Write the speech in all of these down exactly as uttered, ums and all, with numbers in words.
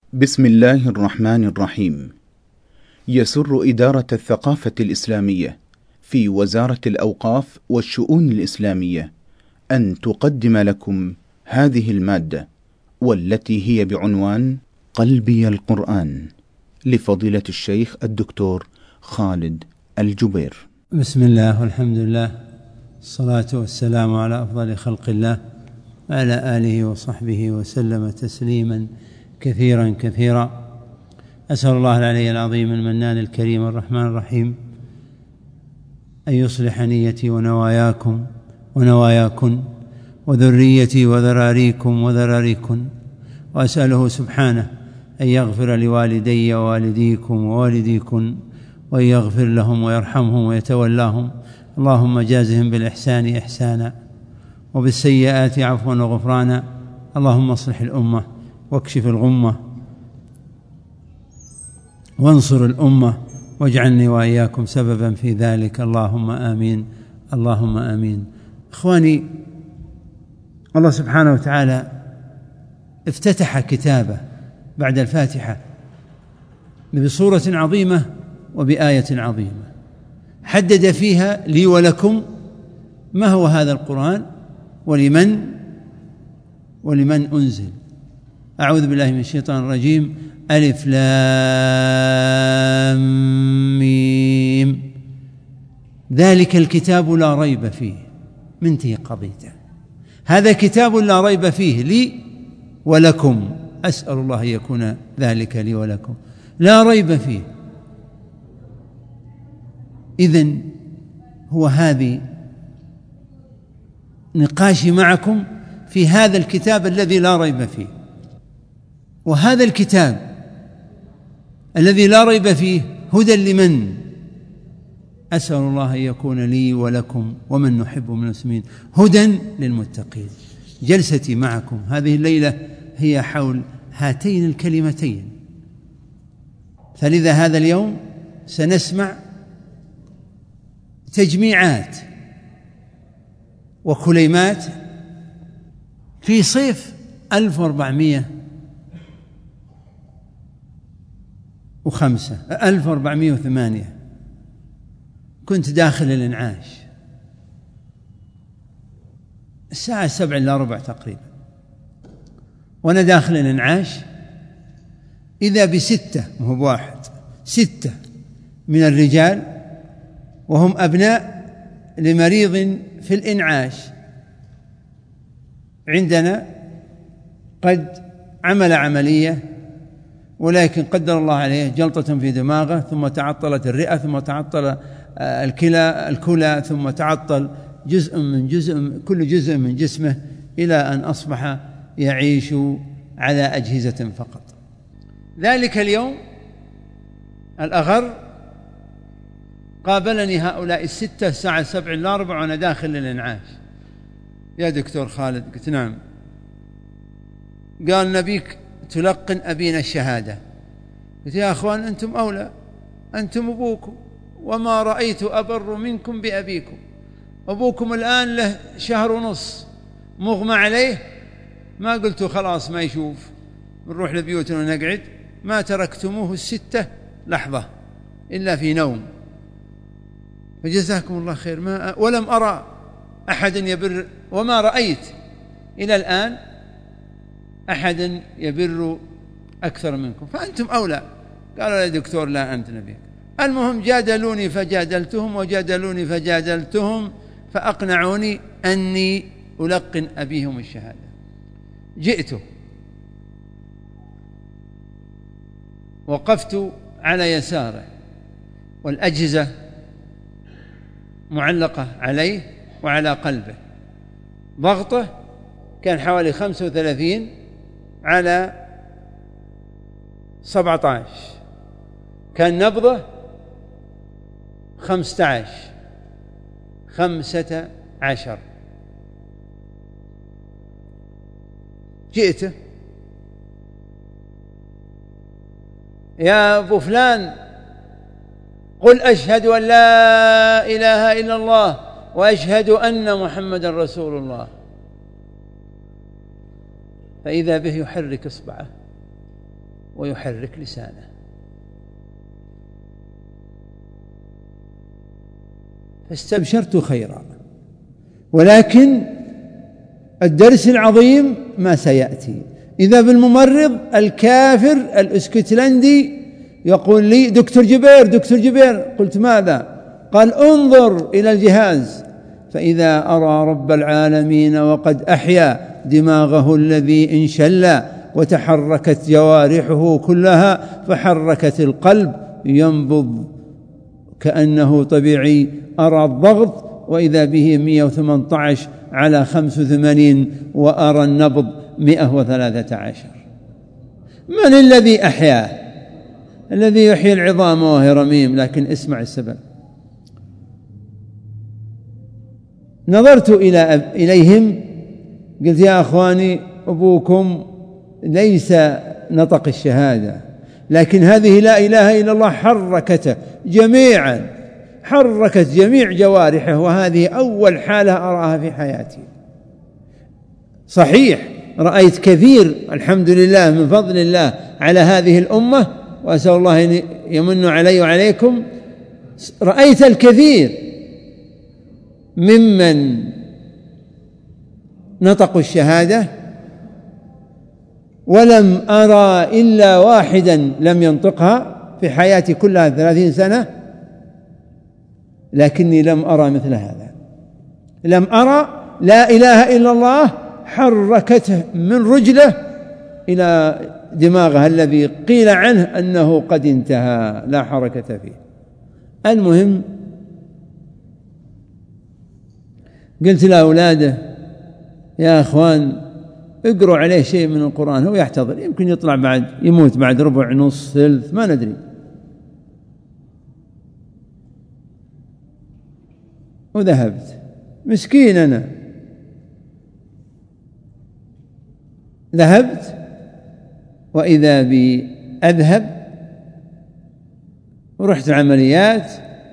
بسم الله الرحمن الرحيم. يسر إدارة الثقافة الإسلامية في وزارة الأوقاف والشؤون الإسلامية أن تقدم لكم هذه المادة، والتي هي بعنوان قلبي القرآن، لفضيلة الشيخ الدكتور خالد الجبير. بسم الله والحمد لله، الصلاة والسلام على أفضل خلق الله وعلى آله وصحبه وسلم تسليما كثيرا كثيرا. أسأل الله العلي العظيم المنان الكريم الرحمن الرحيم أن يصلح نيتي ونواياكم ونواياكن وذريتي وذراريكم وذراريكن، وأسأله سبحانه أن يغفر لوالدي ووالديكم ووالديكن، وأن يغفر لهم ويرحمهم ويتولاهم. اللهم جازهم بالإحسان إحسانا وبالسيئات عفوا وغفرانا. اللهم اصلح الأمة واكشف الغمة وانصر الأمة، واجعلني وإياكم سببا في ذلك، اللهم آمين اللهم آمين. إخواني، الله سبحانه وتعالى افتتح كتابه بعد الفاتحة بصورة عظيمة وبآية عظيمة حدد فيها لي ولكم ما هو هذا القرآن ولمن ولمن أنزل. أعوذ بالله من الشيطان الرجيم. ألف لام ميم، ذلك الكتاب لا ريب فيه، منتهي قضيته. هذا كتاب لا ريب فيه لي ولكم، أسأل الله أن يكون ذلك لي ولكم، لا ريب فيه. إذن هو هذه نقاشي معكم في هذا الكتاب الذي لا ريب فيه. وهذا الكتاب الذي لا ريب فيه هدى لمن؟ أسأل الله أن يكون لي ولكم ومن نحب من المسلمين هدى للمتقين. جلستي معكم هذه الليلة هي حول هاتين الكلمتين، فلذا هذا اليوم سنسمع تجميعات وكلمات في صيف ألف وأربعمائة وخمسة ألف وأربعمائة وثمانية كنت داخل الإنعاش الساعة السبع إلا ربع تقريبا، وأنا داخل الإنعاش إذا بستة مو بواحد، ستة من الرجال وهم أبناء لمريض في الإنعاش عندنا قد عمل عملية، ولكن قدر الله عليه جلطة في دماغه، ثم تعطلت الرئة، ثم تعطل الكلى الكلى ثم تعطل جزء من جزء كل جزء من جسمه، إلى أن أصبح يعيش على أجهزة فقط. ذلك اليوم الأغر قابلني هؤلاء الستة الساعة السبع إلا ربع وأنا داخل الإنعاش. يا دكتور خالد، قلت نعم. قال نبيك تلقن أبينا الشهادة. قلت يا أخوان أنتم أولى، أنتم أبوكم، وما رأيت أبر منكم بأبيكم. أبوكم الآن له شهر ونص مغمى عليه، ما قلتوا خلاص ما يشوف نروح لبيوتنا ونقعد، ما تركتموه الستة لحظة إلا في نوم، فجزاكم الله خير. ما ولم أرى أحد يبر، وما رأيت إلى الآن أحد يبر أكثر منكم، فأنتم أولى. قالوا يا دكتور لا أنت نبي. المهم جادلوني فجادلتهم وجادلوني فجادلتهم فأقنعوني أني ألقن أبيهم الشهادة. جئت وقفت على يساره والأجهزة معلقة عليه وعلى قلبه، ضغطه كان حوالي خمسة وثلاثين على سبعة عشر، كان نبضه خمسة عشر خمسة عشر. جئت يا أبو فلان قل أشهد أن لا إله إلا الله وأشهد أن محمد رسول الله. فإذا به يحرك إصبعه ويحرك لسانه. فاستبشرت خيرا، ولكن الدرس العظيم ما سيأتي. إذا بالممرض الكافر الاسكتلندي يقول لي: دكتور جبير دكتور جبير. قلت: ماذا؟ قال: انظر إلى الجهاز، فإذا أرى رب العالمين وقد أحيا دماغه الذي انشل وتحركت جوارحه كلها، فحركت القلب ينبض كأنه طبيعي. أرى الضغط وإذا به مئة وثمانية عشر على خمسة وثمانين، وأرى النبض مئة وثلاثة عشر. من الذي أحياه؟ الذي يحيي العظام وهي رميم. لكن اسمع السبب. نظرت إلى إليهم قلت: يا أخواني، أبوكم ليس نطق الشهادة، لكن هذه لا إله إلا الله حركته جميعا، حركت جميع جوارحه، وهذه أول حالة أراها في حياتي. صحيح رأيت كثير الحمد لله من فضل الله على هذه الأمة، وأسأل الله أن يمن علي وعليكم. رأيت الكثير ممن نطقوا الشهادة، ولم أرى إلا واحدا لم ينطقها في حياتي كلها ثلاثين سنة، لكني لم أرى مثل هذا. لم أرى لا إله إلا الله حركته من رجله إلى دماغه الذي قيل عنه أنه قد انتهى، لا حركة فيه. المهم قلت لأولاده: يا أخوان، اقروا عليه شيء من القرآن، هو يحتضر، يمكن يطلع بعد يموت بعد ربع نص ثلث، ما ندري. وذهبت مسكين أنا، ذهبت وإذا بي أذهب ورحت العمليات،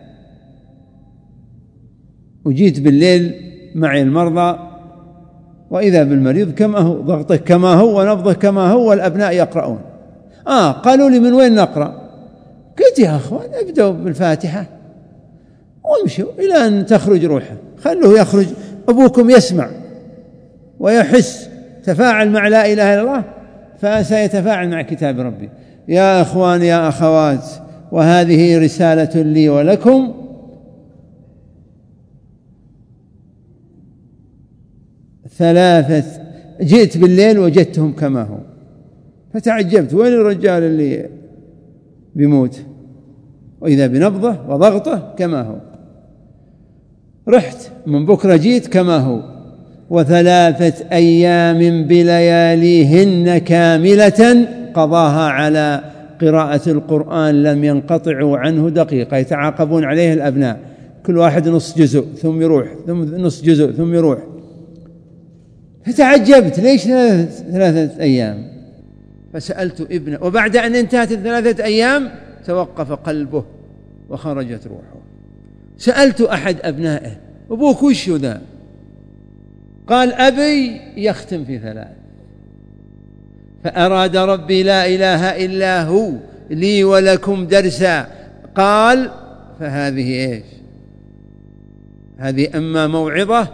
وجيت بالليل معي المرضى، وإذا بالمريض كما هو، ضغطه كما هو ونبضه كما هو، والأبناء يقرؤون. آه قالوا لي: من وين نقرأ؟ قلت: يا أخوان، ابدأوا بالفاتحة وامشوا إلى أن تخرج روحه، خلوه يخرج، أبوكم يسمع ويحس، تفاعل مع لا إله إلا الله فسيتفاعل مع كتاب ربي. يا أخوان يا أخوات، وهذه رسالة لي ولكم، ثلاثة جئت بالليل وجدتهم كما هو، فتعجبت: وين الرجال اللي بيموت؟ وإذا بنبضه وضغطه كما هو. رحت من بكرة جيت كما هو، وثلاثة أيام بلياليهن كاملة قضاها على قراءة القرآن، لم ينقطعوا عنه دقيقة، يتعاقبون عليه الأبناء، كل واحد نص جزء ثم يروح، ثم نص جزء ثم يروح. فتعجبت: ليش ثلاثة أيام؟ فسألت ابنه، وبعد أن انتهت الثلاثة أيام توقف قلبه وخرجت روحه. سألت أحد أبنائه: أبوك وش ذا؟ قال: أبي يختم في ثلاث. فأراد ربي لا إله إلا هو لي ولكم درسا. قال: فهذه إيش؟ هذه أما موعظة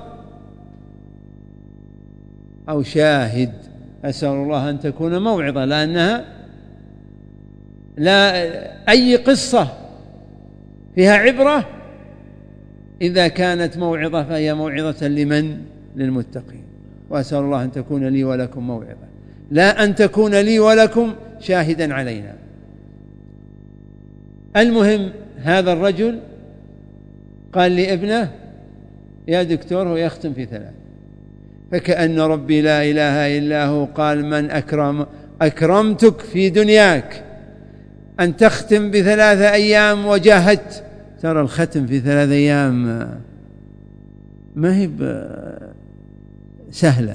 أو شاهد. أسأل الله أن تكون موعظة، لأنها لا أي قصة فيها عبرة إذا كانت موعظة فهي موعظة لمن؟ للمتقين. وأسأل الله أن تكون لي ولكم موعظة، لا أن تكون لي ولكم شاهدا علينا. المهم هذا الرجل قال لابنه: يا دكتور هو يختم في ثلاث. فكأن ربي لا إله إلا هو قال: من أكرم أكرمتك في دنياك أن تختم بثلاثة أيام وجاهدت. ترى الختم في ثلاثة أيام ما هي سهلة.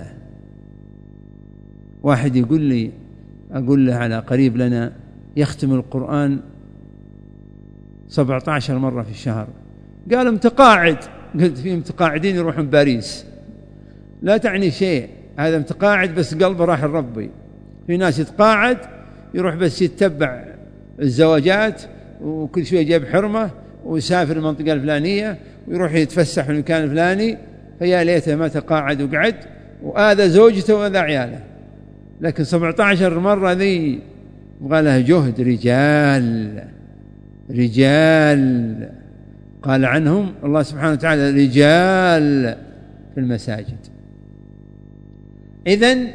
واحد يقول لي، أقول له على قريب لنا يختم القرآن سبعة عشر مرة في الشهر. قال: متقاعد. قلت: في متقاعدين يروحون باريس، لا تعني شيء، هذا متقاعد بس قلبه راح لربي. في ناس يتقاعد يروح بس يتبع الزواجات، وكل شوية يجيب حرمة ويسافر المنطقة الفلانية ويروح يتفسح في المكان الفلاني، فيا ليته ما تقاعد وقعد وآذى زوجته وآذى عياله. لكن سبعة عشر مرة ذي يبغى لها جهد. رجال رجال قال عنهم الله سبحانه وتعالى رجال في المساجد. إذن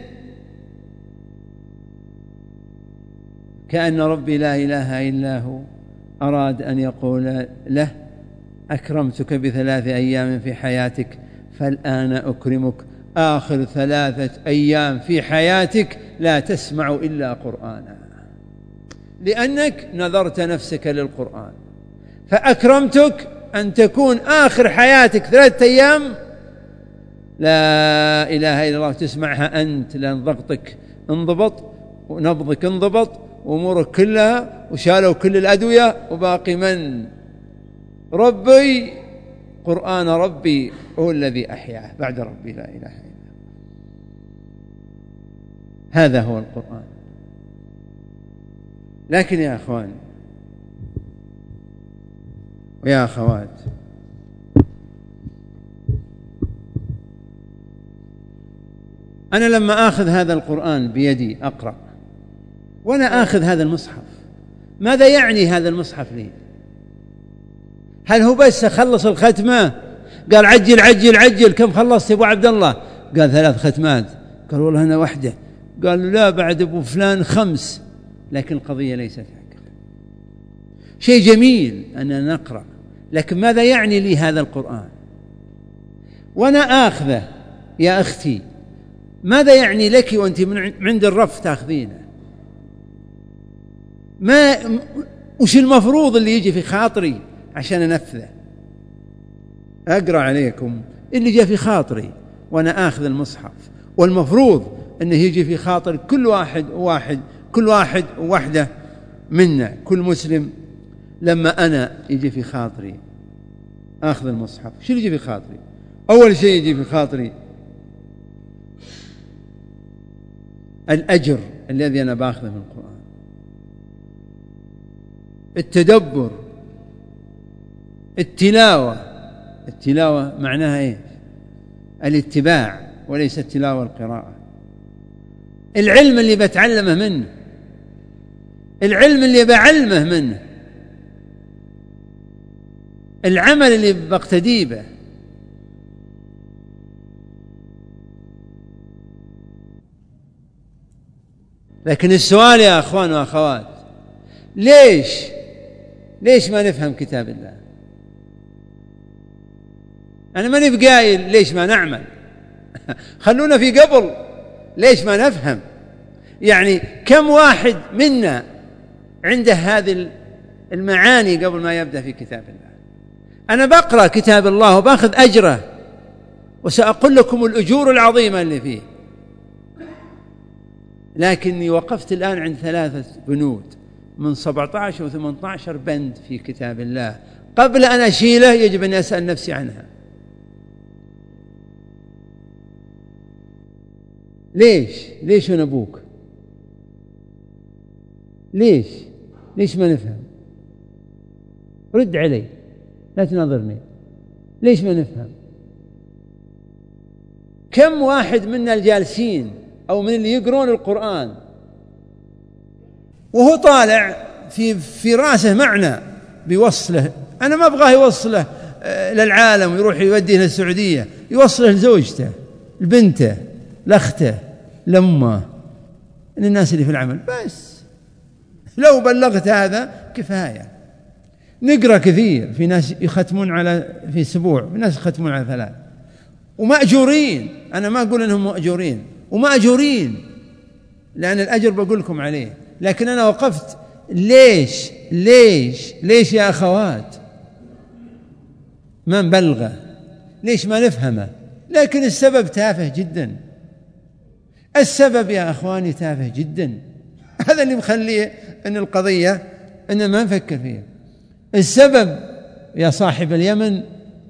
كأن ربي لا إله إلا هو أراد أن يقول له أكرمتك بثلاث أيام في حياتك، فالآن أكرمك آخر ثلاثة أيام في حياتك لا تسمع إلا قرآنا، لأنك نذرت نفسك للقرآن. فأكرمتك أن تكون آخر حياتك ثلاثة أيام لا إله إلا الله تسمعها أنت، لأن ضغطك انضبط ونبضك انضبط وأمورك كلها، وشالوا كل الأدوية، وباقي من؟ ربي. قرآن ربي هو الذي أحياه بعد ربي لا إله إلا الله. هذا هو القرآن. لكن يا أخوان ويا أخوات، أنا لما آخذ هذا القرآن بيدي أقرأ وأنا آخذ هذا المصحف، ماذا يعني هذا المصحف لي؟ هل هو بس خلص الختمة؟ قال عجل عجل عجل، كم خلصت يا أبو عبد الله؟ قال ثلاث ختمات. قال والله أنا واحدة. قال لا، بعد أبو فلان خمس. لكن القضية ليست هكذا. شيء جميل أننا نقرأ، لكن ماذا يعني لي هذا القرآن وأنا آخذه؟ يا أختي ماذا يعني لك وأنت من عند الرف تأخذينه؟ ما وش المفروض اللي يجي في خاطري عشان أنفذه؟ أقرأ عليكم اللي جاء في خاطري وأنا آخذ المصحف، والمفروض أنه يجي في خاطر كل واحد وواحد، كل واحد ووحدة منا، كل مسلم. لما أنا يجي في خاطري آخذ المصحف، شو يجي في خاطري؟ أول شيء يجي في خاطري الأجر الذي أنا باخذه من القرآن، التدبر، التلاوة. التلاوة معناها إيه؟ الاتباع وليس التلاوة القراءة. العلم اللي بتعلمه منه، العلم اللي بعلمه منه، العمل اللي بقتدي به. لكن السؤال يا أخوان وأخوات، ليش ليش ما نفهم كتاب الله؟ أنا ماني بقايل ليش ما نعمل خلونا في قبل ليش ما نفهم. يعني كم واحد منا عنده هذه المعاني قبل ما يبدأ في كتاب الله؟ أنا بقرأ كتاب الله وباخذ أجره، وسأقول لكم الأجور العظيمة اللي فيه، لكني وقفت الآن عند ثلاثة بنود من سبعة عشر وثمانية عشر بند في كتاب الله. قبل أن أشيله يجب أن أسأل نفسي عنها. ليش ليش أنا أبوك؟ ليش ليش ما نفهم؟ رد علي، لا تناظرني. ليش ما نفهم؟ كم واحد منا الجالسين أو من اللي يقرون القرآن وهو طالع في في راسه معنى بيوصله، أنا ما أبغاه يوصله للعالم ويروح يوديه للسعودية، يوصله لزوجته، لبنته، لأخته، لأمه، للناس اللي في العمل. بس لو بلغت هذا كفاية. نقرأ كثير، في ناس يختمون على في أسبوع، في ناس يختمون على ثلاث، ومأجورين. أنا ما أقول أنهم مأجورين، ومأجورين لأن الأجر بقول لكم عليه. لكن أنا وقفت ليش ليش ليش يا أخوات ما نبلغه؟ ليش ما نفهمه؟ لكن السبب تافه جدا. السبب يا أخواني تافه جدا. هذا اللي مخليه أن القضية أن ما نفكر فيها. السبب يا صاحب اليمن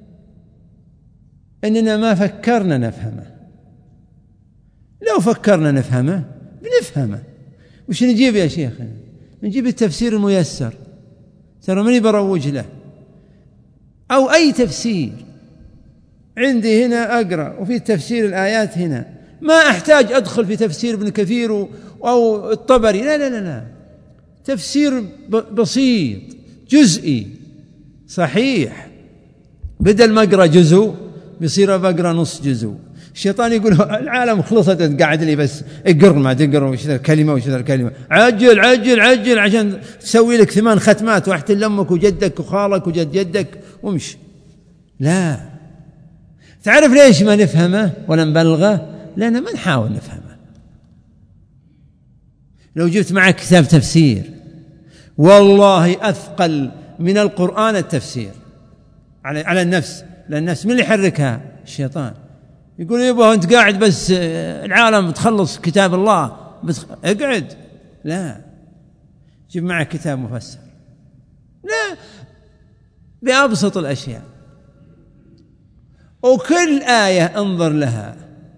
أننا ما فكرنا نفهمه. لو فكرنا نفهمه بنفهمه، وش نجيب يا شيخنا؟ نجيب التفسير الميسر، ترى ماني بروج له، أو أي تفسير عندي هنا أقرأ، وفي تفسير الآيات هنا، ما أحتاج أدخل في تفسير ابن كثير أو الطبري، لا لا لا لا، تفسير بسيط جزئي صحيح، بدل ما أقرأ جزء بيصير بقرأ نص جزء. الشيطان يقول العالم خلصت، قاعد لي بس اقر ما تقر، وش ذا الكلمة وش ذا الكلمة، عجل عجل عجل عشان تسوي لك ثمان ختمات واحد لأمك وجدك وخالك وجد جدك ومش. لا، تعرف ليش ما نفهمه ولا نبلغه؟ لأننا ما نحاول نفهمه. لو جبت معك كتاب تفسير والله أثقل من القرآن التفسير على على النفس، لأن النفس من اللي يحركها؟ الشيطان. يقول يبا أنت قاعد بس العالم تخلص كتاب الله بس اقعد، لا، جيب معك كتاب مفسر، لا، بأبسط الأشياء، وكل آية انظر لها،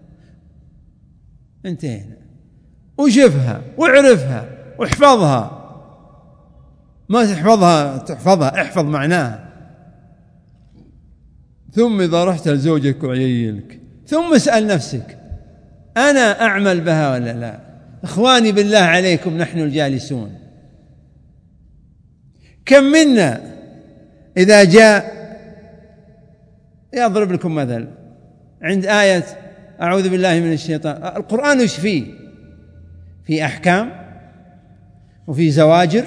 انتهينا، وشفها واعرفها واحفظها، ما تحفظها تحفظها احفظ معناها. ثم إذا رحت لزوجك وعيالك ثم اسأل نفسك أنا أعمل بها ولا لا؟ إخواني بالله عليكم، نحن الجالسون كم منا إذا جاء، يضرب لكم مثل عند آية أعوذ بالله من الشيطان، القرآن وش فيه؟ في أحكام وفي زواجر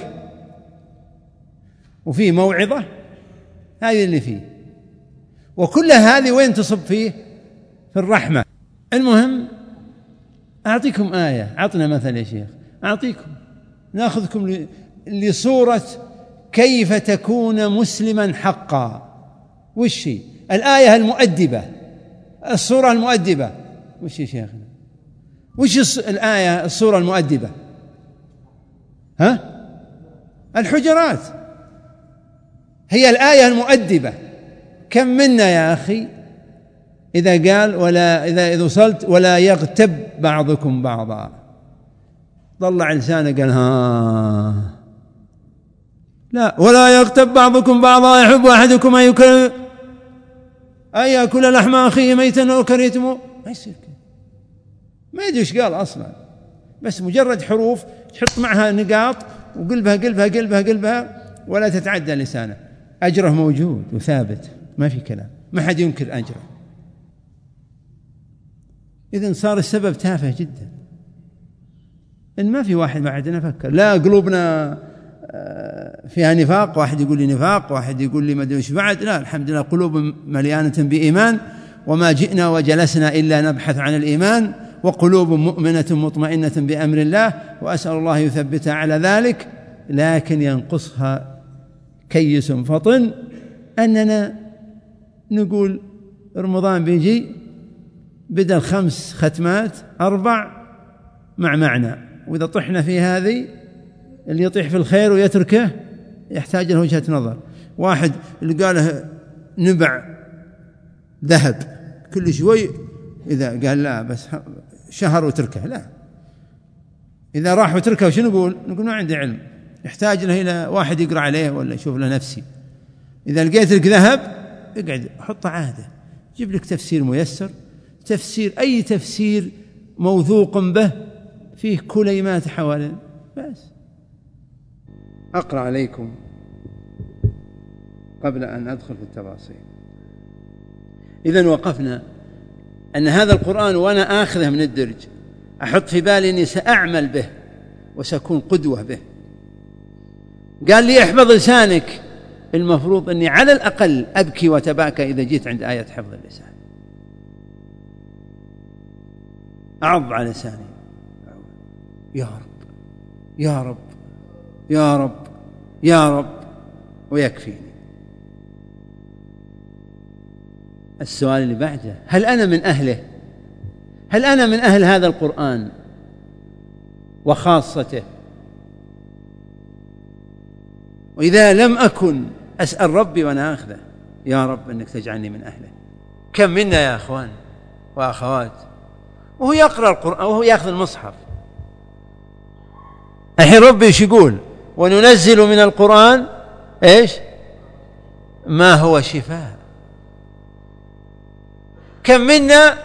وفي موعظة، هذه اللي فيه، وكل هذه وين تصب فيه؟ في الرحمة. المهم أعطيكم آية، عطنا مثل يا شيخ، أعطيكم نأخذكم لصورة كيف تكون مسلما حقا. وش هي الآية المؤدبة، الصورة المؤدبة؟ وش يا شيخنا؟ وش الآية الصورة المؤدبة؟ ها؟ الحجرات هي الآية المؤدبة. كم منا يا أخي إذا قال ولا إذا إذا وصلت ولا يغتب بعضكم بعضا، طلع لسانه قال ها، لا، ولا يغتب بعضكم بعضا يحب أحدكم أن يأكل أن يأكل لحم أخيه ميتا أو كرهتموه، ما يصير كذا، ما يدري ايش قال أصلا، بس مجرد حروف تحط معها نقاط وقلبها قلبها قلبها قلبها ولا تتعدى لسانه، أجره موجود وثابت، ما في كلام، ما حد ينكر أجره. إذن صار السبب تافه جدا، إن ما في واحد بعدنا فكر، لا قلوبنا فيها نفاق، واحد يقول لي نفاق، واحد يقول لي ما ادري ايش بعد، لا، الحمد لله قلوب مليانة بإيمان، وما جئنا وجلسنا إلا نبحث عن الإيمان، وقلوب مؤمنة مطمئنة بأمر الله، وأسأل الله يثبتها على ذلك، لكن ينقصها كيس فطن أننا نقول رمضان بيجي بدل خمس ختمات أربع مع معنى، وإذا طحنا في هذه اللي يطيح في الخير ويتركه يحتاج له وجهة نظر. واحد اللي قاله نبع ذهب كل شوي، إذا قال لا بس شهر وتركه، لا، إذا راح وتركه وش نقول؟ نقول ما عندي علم، يحتاج له إلى واحد يقرأ عليه ولا يشوف له نفسي. إذا لقيت لك ذهب اقعد حط عادة، جيب لك تفسير ميسر، تفسير أي تفسير موثوق به فيه كلمات حوالين، بس أقرأ عليكم قبل أن أدخل في التفاصيل. إذن وقفنا أن هذا القرآن وأنا آخذه من الدرج أحط في بالي أني سأعمل به وسأكون قدوة به. قال لي احفظ لسانك، المفروض أني على الأقل أبكي وتباكى إذا جيت عند آية حفظ اللسان، أعض على لساني، يا رب يا رب يا رب يا رب، ويكفيني. السؤال اللي بعده، هل أنا من أهله؟ هل أنا من أهل هذا القرآن وخاصته؟ وإذا لم أكن أسأل ربي وأنا أخذه، يا رب أنك تجعلني من أهله. كم منا يا أخوان وأخوات وهو يقرأ القرآن وهو يأخذ المصحف الحين ربي ايش يقول؟ وننزل من القرآن ايش؟ ما هو شفاء. كم منا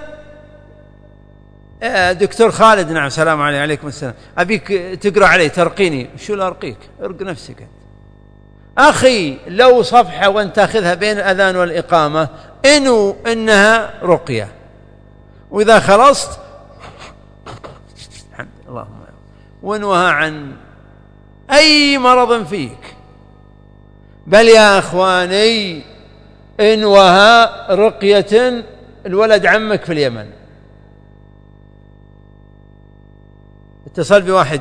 دكتور خالد، نعم سلام عليكم. عليكم السلام. أبيك تقرأ علي ترقيني. شو لا أرقيك؟ ارق نفسك أخي. لو صفحة وأنت تأخذها بين الأذان والإقامة إنه إنها رقية، وإذا خلصت الحمد اللهم وانوها عن أي مرض فيك. بل يا أخواني انوها رقية الولد عمك في اليمن. اتصل بواحد،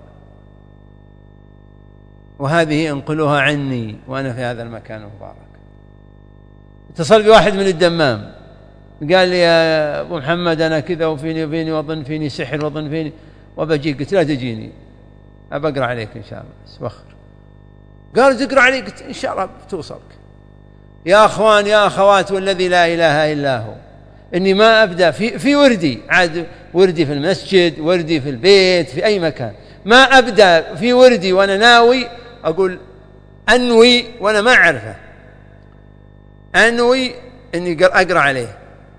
وهذه انقلوها عني وأنا في هذا المكان المبارك. اتصل بواحد من الدمام قال لي يا أبو محمد أنا كذا وفيني وفيني وظن فيني سحر وظن فيني وبجيك. قلت لا تجيني، أبى أقرأ عليك إن شاء الله. بس وخر. قال تقرأ عليك؟ قلت إن شاء الله بتوصلك. يا أخوان يا أخوات والذي لا إله إلا هو، إني ما أبدأ في, في وردي، عاد وردي في المسجد، وردي في البيت، في أي مكان، ما أبدأ في وردي وأنا ناوي أقول أنوي وأنا ما أعرفه، أنوي إني أقرأ عليه.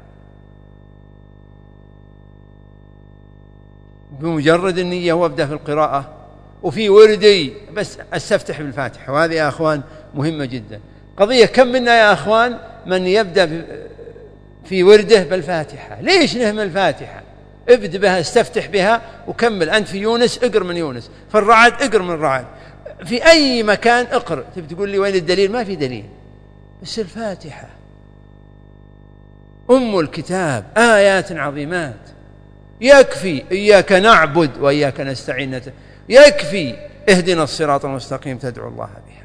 بمجرد النية وأبدأ في القراءة وفي وردي بس أستفتح بالفاتحة. وهذه يا أخوان مهمة جدا. قضية كم منا يا أخوان من يبدأ في ورده بالفاتحة؟ ليش نهمل الفاتحة؟ ابدأ بها، استفتح بها وكمل. أنت في يونس اقرأ من يونس، في الرعد اقرأ من الرعد، في أي مكان اقرأ. تبي تقول لي وين الدليل؟ ما في دليل، بس الفاتحة أم الكتاب، آيات عظيمات. يكفي إياك نعبد وإياك نستعين، يكفي اهدنا الصراط المستقيم تدعو الله بها.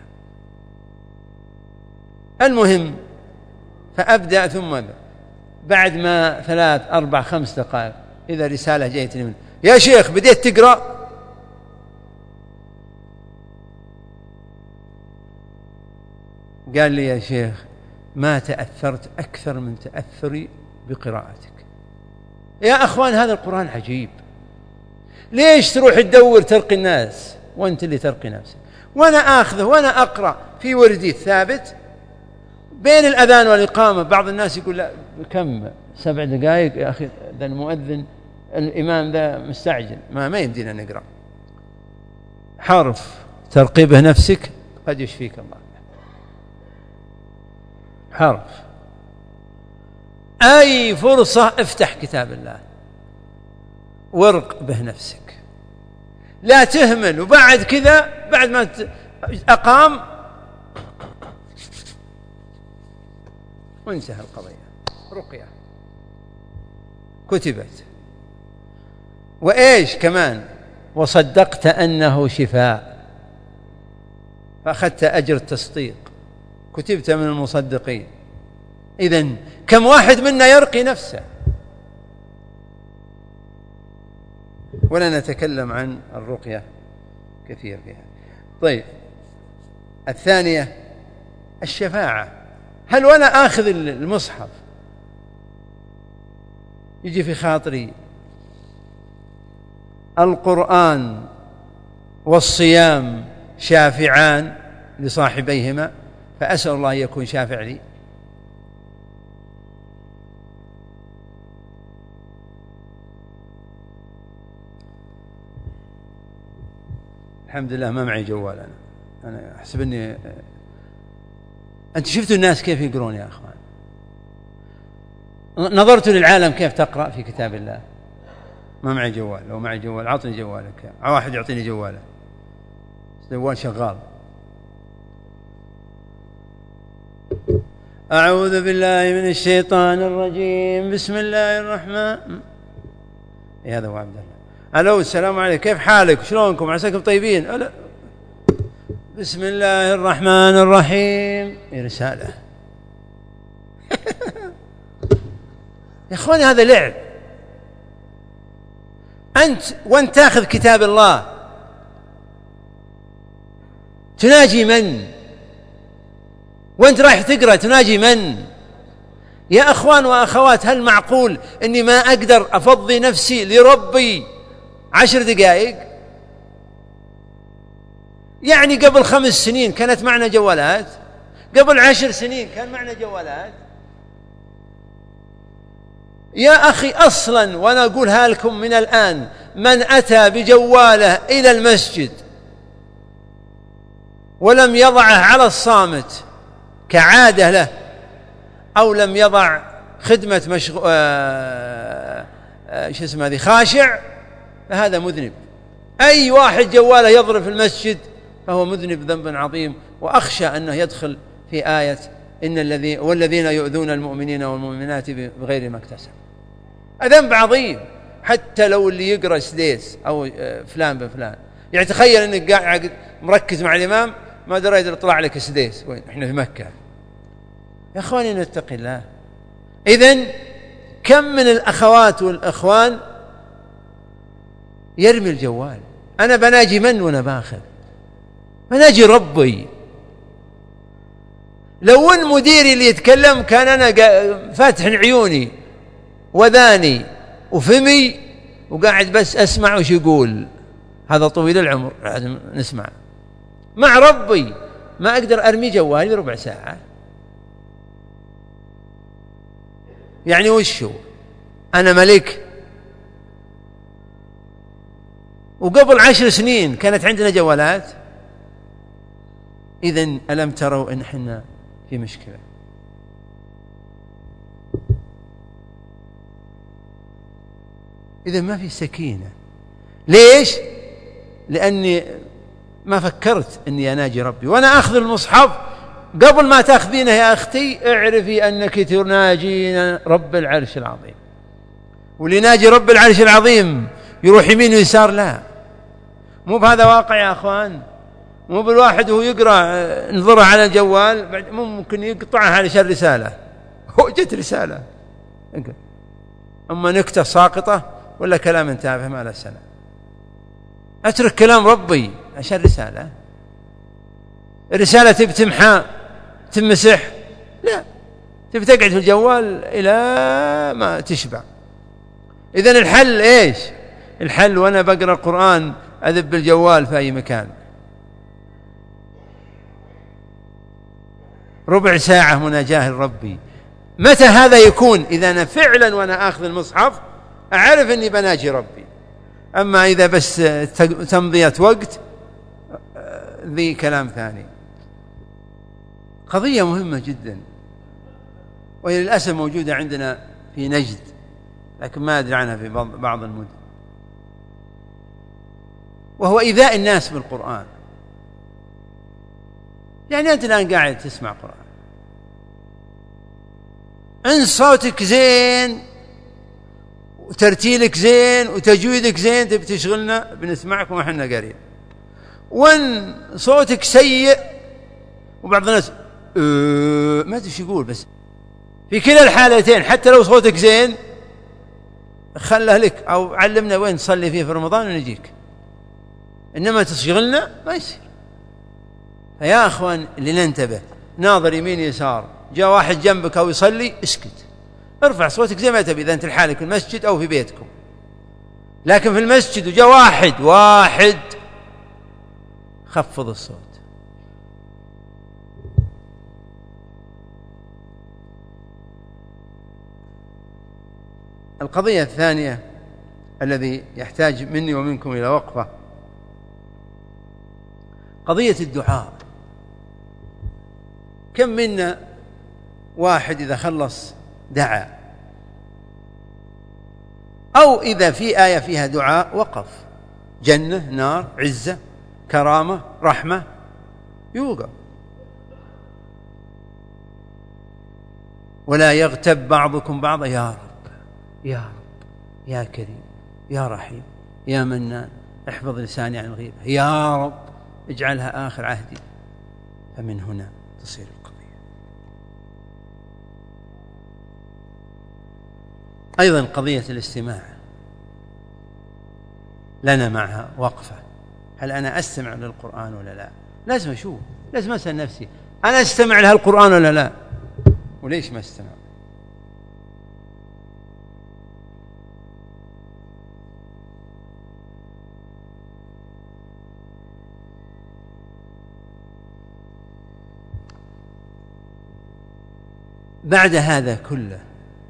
المهم فأبدأ، ثم بعد ما ثلاث أربع خمس دقائق إذا رسالة جاءتني منه، يا شيخ بديت تقرأ؟ قال لي يا شيخ ما تأثرت أكثر من تأثري بقراءتك. يا أخوان هذا القرآن عجيب. ليش تروح تدور ترقي الناس وأنت اللي ترقي نفسك؟ وأنا آخذه وأنا أقرأ في وردي الثابت بين الأذان والإقامة. بعض الناس يقول لا كم سبع دقائق يا أخي، ذا المؤذن الإمام ذا مستعجل، ما ما يمدينا نقرأ. حرف ترقيبه نفسك قد يشفيك الله. حرف أي فرصة افتح كتاب الله وارق به نفسك، لا تهمل. وبعد كذا بعد ما أقام وانتهى القضية، رقية كتبت. وإيش كمان؟ وصدقت أنه شفاء فأخذت أجر التصديق، كتبت من المصدقين. إذن كم واحد منا يرقي نفسه؟ ولا نتكلم عن الرقية كثير فيها. طيب الثانية الشفاعة. هل وأنا آخذ المصحف يجي في خاطري القرآن والصيام شافعان لصاحبيهما، فأسأل الله أن يكون شافع لي؟ الحمد لله ما معي جوال. أنا أنا أحسب أني أنت شفتوا الناس كيف يقرون يا أخوان؟ نظرت للعالم كيف تقرأ في كتاب الله. ما معي جوال. لو معي جوال عطني جوالك. واحد يعطيني جواله، جوال شغال. أعوذ بالله من الشيطان الرجيم. بسم الله الرحمن. إيه هذا هو عبد الله. ألو السلام عليكم، كيف حالك؟ شلونكم؟ عساكم طيبين؟ ألا بسم الله الرحمن الرحيم. إيه رسالة يا أخواني هذا لعب. أنت وأنت تأخذ كتاب الله تناجي من؟ وأنت رايح تقرأ تناجي من؟ يا أخوان وأخوات هل معقول أني ما أقدر أفضي نفسي لربي عشر دقائق؟ يعني قبل خمس سنين كانت معنا جوالات، قبل عشر سنين كان معنا جوالات. يا أخي أصلا، وأنا أقولها لكم من الآن، من أتى بجواله إلى المسجد ولم يضعه على الصامت كعادة له، أو لم يضع خدمة مشغ... آه... آه... شو اسمه هذه خاشع، فهذا مذنب. أي واحد جواله يضرب في المسجد فهو مذنب ذنب عظيم، وأخشى أنه يدخل في آية إن الذين والذين يؤذون المؤمنين والمؤمنات بغير ما اكتسبوا. ذنب عظيم. حتى لو اللي يقرأ سديس أو فلان بفلان، يعني تخيل أنك قاعد مركز مع الإمام ما دريت يطلع لك سديس، وين إحنا في مكة. يا أخواني نتقي الله. إذن كم من الأخوات والأخوان يرمي الجوال. أنا بناجي من وأنا باخذ؟ بناجي ربي. لو أن مديري اللي يتكلم كان أنا فاتح عيوني وذاني وفمي وقاعد بس أسمع وش يقول، هذا طويل العمر لازم نسمع. مع ربي ما أقدر أرمي جوالي ربع ساعة. يعني وشو أنا ملك؟ وقبل عشر سنين كانت عندنا جوالات. إذن ألم تروا إن إحنا في مشكلة؟ إذن ما في سكينة. ليش؟ لأني ما فكرت أني أناجي ربي. وأنا أخذ المصحف، قبل ما تأخذينه يا أختي اعرفي أنك تناجين رب العرش العظيم. واللي ناجي رب العرش العظيم يروح يمين ويسار؟ لا، مو بهذا واقع يا أخوان. مو بالواحد وهو يقرأ نظره على الجوال بعد ممكن يقطعها علشان رسالة، هو جت رسالة أما نكتة ساقطة ولا كلام تافه ما له سنة. أترك كلام ربي عشان رسالة. الرسالة تبي تمحى تمسح؟ لا، تبي تقعد في الجوال إلى ما تشبع. إذن الحل إيش؟ الحل وأنا بقرأ القرآن أذب الجوال في أي مكان. ربع ساعة مناجاة لربي. متى هذا يكون؟ إذا أنا فعلا وأنا آخذ المصحف أعرف أني بناجي ربي. أما إذا بس تمضية وقت ذي كلام ثاني. قضية مهمة جدا، وهي للأسف موجودة عندنا في نجد، لكن ما أدري عنها في بعض المدن، وهو إيذاء الناس بالقرآن. يعني أنت الآن قاعد تسمع قرآن، إن صوتك زين وترتيلك زين وتجويدك زين تبي تشغلنا بنسمعك وإحنا قارين، وإن صوتك سيء وبعض الناس أه ما أدري شو يقول، بس في كلا الحالتين حتى لو صوتك زين خله لك أو علمنا وين تصلي فيه في رمضان ونجيك، إنما تشغلنا ما يصير. فيا أخوان اللي ننتبه، ناظر يمين يسار، جاء واحد جنبك أو يصلي اسكت، ارفع صوتك زي ما تبي إذا أنت لحالك في المسجد أو في بيتكم. لكن في المسجد وجاء واحد واحد خفض الصوت. القضية الثانية الذي يحتاج مني ومنكم إلى وقفة، قضية الدعاء. كم منا واحد إذا خلص دعا، أو إذا في آية فيها دعاء وقف، جنة نار عزة كرامة رحمة، يوقف. ولا يغتب بعضكم بعضا، يا رب يا رب يا كريم يا رحيم يا منان احفظ لساني عن الغيبة، يا رب اجعلها آخر عهدي. فمن هنا تصير القضية. أيضا قضية الاستماع لنا معها وقفة. هل أنا أستمع للقرآن ولا لا؟ لازم أشوف، لازم أسأل نفسي أنا أستمع لها القرآن ولا لا، وليش ما أستمع؟ بعد هذا كله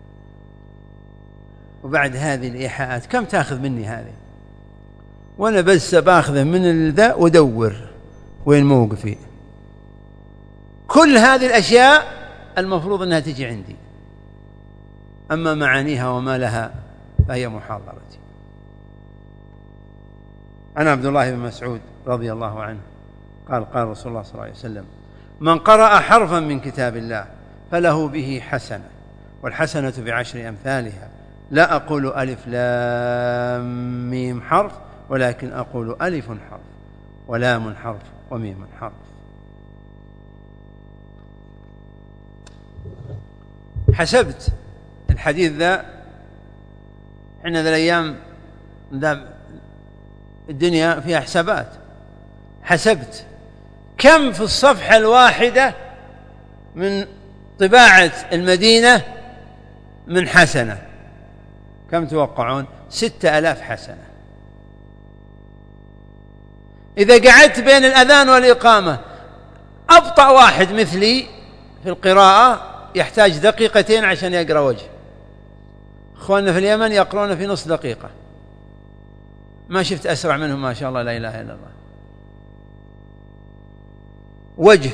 وبعد هذه الإيحاءات كم تأخذ مني هذه؟ وأنا بس باخذه من ذا ودور وين موقفي. كل هذه الأشياء المفروض أنها تجي عندي، أما معانيها وما لها فهي محاضرتي. أنا عبد الله بن مسعود رضي الله عنه قال قال رسول الله صلى الله عليه وسلم: من قرأ حرفا من كتاب الله فله به حسنة، والحسنة بعشر أمثالها، لا أقول ألف لام ميم حرف، ولكن أقول ألف حرف ولام حرف وميم حرف. حسبت الحديث ذا، حين ذا الأيام الدنيا فيها حسابات، حسبت كم في الصفحة الواحدة من طباعة المدينة من حسنة، كم توقعون؟ ستة ألاف حسنة. إذا قعدت بين الأذان والإقامة، أبطأ واحد مثلي في القراءة يحتاج دقيقتين عشان يقرأ وجه. أخواننا في اليمن يقرؤون في نص دقيقة، ما شفت أسرع منهم ما شاء الله، لا إله إلا الله. وجه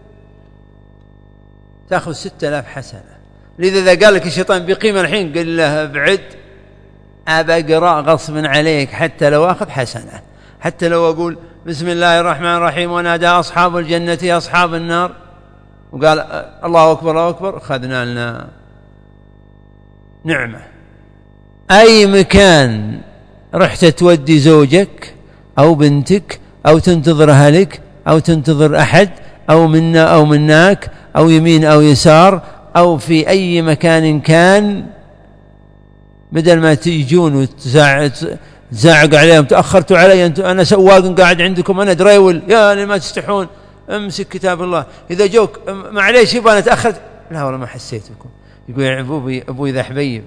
تأخذ ستة آلاف حسنة. لذا إذا قال لك الشيطان بقيمة الحين قل له ابعد، أبا أقرأ غصبا عليك حتى لو أخذ حسنة، حتى لو أقول بسم الله الرحمن الرحيم ونادى أصحاب الجنة أصحاب النار وقال الله أكبر الله أكبر، أخذنا لنا نعمة. أي مكان رحت تودي زوجك أو بنتك أو تنتظر أهلك أو تنتظر أحد أو منا أو مناك أو يمين أو يسار أو في أي مكان كان، بدل ما تيجون وتزعق عليهم تأخرتوا علي، أنا سواق قاعد عندكم، أنا دريول، يا لما تستحون، امسك كتاب الله. إذا جوك معليش يبغى أنا تأخرت، لا والله ما حسيتكم. يقول يا أبوي أبوي ذا حبيب.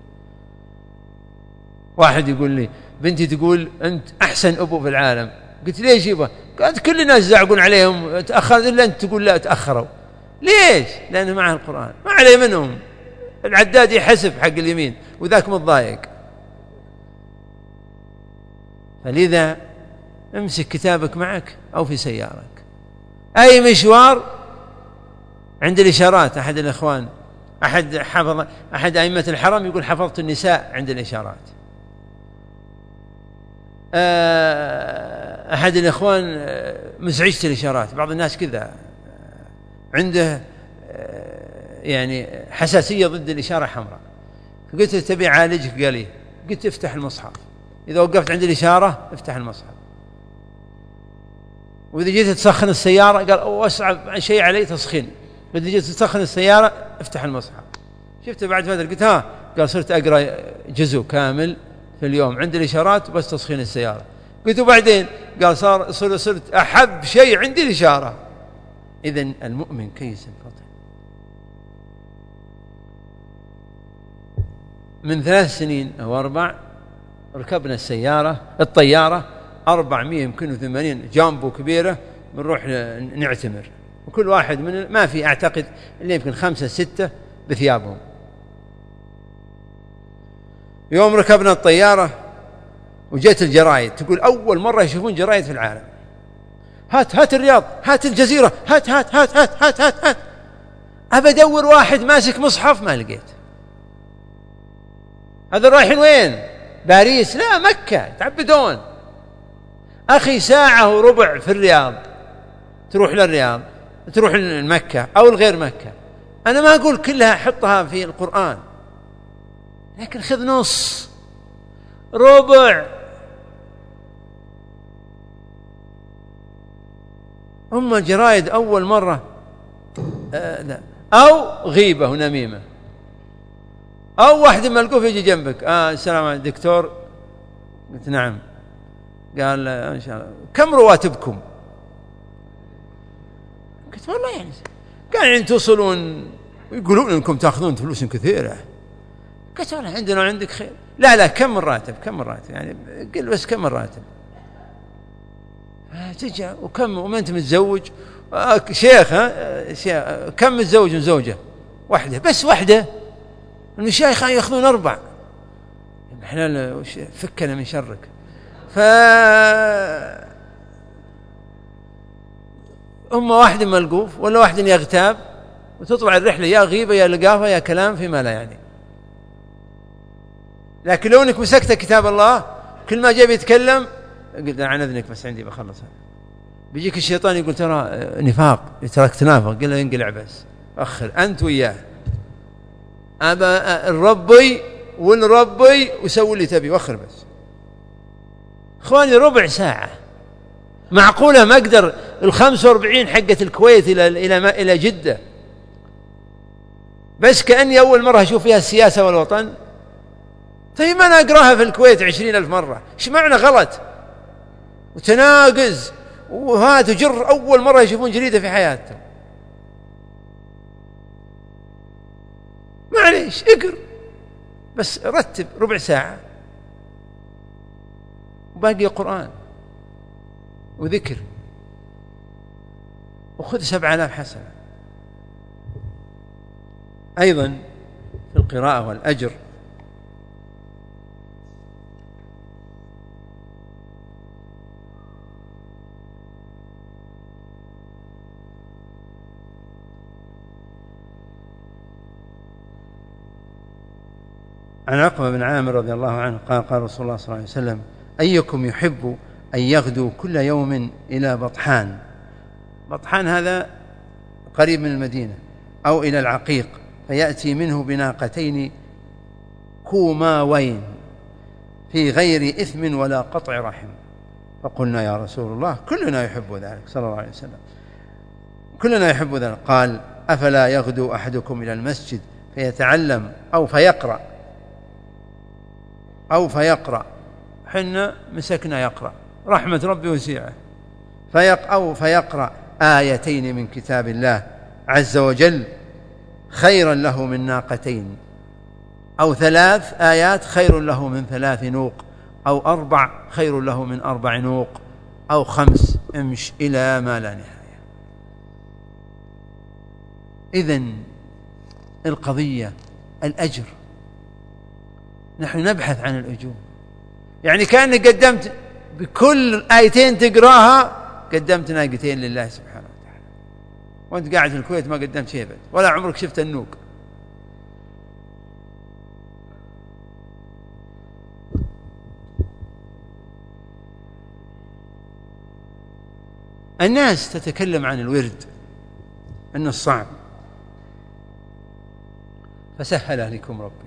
واحد يقول لي بنتي تقول أنت أحسن أبو في العالم، قلت ليش يبغى؟ قالت كل الناس يزعقون عليهم تأخر إلا أنت تقول لا تأخروا. ليش؟ لأنه معه القرآن، ما عليه منهم. العداد يحسب حق اليمين وذاك متضايق. فلذا امسك كتابك معك أو في سيارك، أي مشوار. عند الإشارات أحد الإخوان أحد حفظ أحد أئمة الحرم يقول حفظت النساء عند الإشارات. أحد الإخوان مزعجة الإشارات، بعض الناس كذا عنده يعني حساسية ضد الإشارة حمراء، فقلت تبي عالجك؟ قال لي، قلت افتح المصحف، إذا وقفت عند الإشارة افتح المصحف، وإذا جيت تسخن السيارة قال أصعب شيء علي تسخين، إذا جيت تسخن السيارة افتح المصحف. شفت بعد فترة قلت ها، قال صرت أقرأ جزء كامل في اليوم عند الإشارات بس تسخين السيارة. قلت وبعدين؟ قال صار صرت, صرت أحب شيء عندي الإشارة. إذن المؤمن كيس فطن. من ثلاث سنين أو أربع ركبنا السيارة الطيارة أربعمائة يمكن وثمانين جامبو كبيرة، بنروح نعتمر، وكل واحد من ما في أعتقد اللي يمكن خمسة ستة بثيابهم. يوم ركبنا الطيارة وجيت الجرايد تقول أول مرة يشوفون جرايد في العالم، هات هات الرياض، هات الجزيرة، هات هات هات هات هات هات, هات. أبى أدور واحد ماسك مصحف ما لقيت. هذا رايحين وين؟ باريس؟ لا، مكة، تعبدون. أخي ساعة وربع في الرياض، تروح للرياض تروح لمكة أو الغير مكة. أنا ما أقول كلها حطها في القرآن، لكن خذ نص ربع. أم الجرايد أول مرة آه لا. أو غيبة ونميمة، أو واحد ملقوف يجي جنبك، آه السلام عليكم دكتور، قلت نعم، قال إن شاء الله كم رواتبكم؟ قلت والله يعني قال يعني توصلون ويقولون إنكم تأخذون فلوس كثيرة. قلت والله عندنا وعندك خير. لا لا كم الراتب؟ كم الراتب يعني؟ قل بس كم الراتب؟ تجي وكم وما أنت متزوج؟ آه شيخ ها شيخ كم متزوج من زوجة؟ واحدة بس، واحدة. المشايخ يأخذون أربع. إحنا فكنا من شرك. ف أما واحد ملقوف ولا واحد يغتاب، وتطلع الرحلة يا غيبة يا لقافة يا كلام فيما لا يعني. لكن لو أنك مسكت كتاب الله كل ما جاء بيتكلم قلت عن إذنك بس عندي بخلص. بيجيك الشيطان يقول ترى نفاق، تراك تنافق، قل له انقلع بس أخر أنت وياه، أبا الربي والربي وسوي اللي تبي وأخر بس. إخواني ربع ساعة معقولة ما أقدر الخمس واربعين حقة الكويت إلى إلى إلى جدة بس كأني أول مرة أشوف فيها السياسة والوطن؟ طيب ما أنا أقرأها في الكويت عشرين ألف مرة، إيش معنى غلط وتناقز وهات وجر أول مرة يشوفون جريدة في حياتهم؟ معليش اقر بس رتب ربع ساعة وباقي قرآن وذكر وخذ سبع آلاف حسنة. أيضا في القراءة والأجر عن عقبة بن عامر رضي الله عنه قال قال رسول الله صلى الله عليه وسلم: أيكم يحب أن يغدو كل يوم إلى بطحان، بطحان هذا قريب من المدينة، أو إلى العقيق، فيأتي منه بناقتين كوماوين في غير إثم ولا قطع رحم. فقلنا يا رسول الله كلنا يحب ذلك صلى الله عليه وسلم، كلنا يحب ذلك. قال: أفلا يغدو أحدكم إلى المسجد فيتعلم أو فيقرأ أو فيقرأ حنا مسكنا يقرأ رحمة ربي وسيعة فيق أو فيقرأ آيتين من كتاب الله عز وجل خيرا له من ناقتين، أو ثلاث آيات خير له من ثلاث نوق، أو أربع خير له من أربع نوق، أو خمس امش إلى ما لا نهاية. إذن القضية الأجر، نحن نبحث عن الأجور. يعني كأنك قدمت بكل آيتين تقراها قدمت ناقتين لله سبحانه وتعالى، وانت قاعد في الكويت ما قدمت شيء بد ولا عمرك شفت النوق. الناس تتكلم عن الورد أنه صعب، فسهل لكم ربي.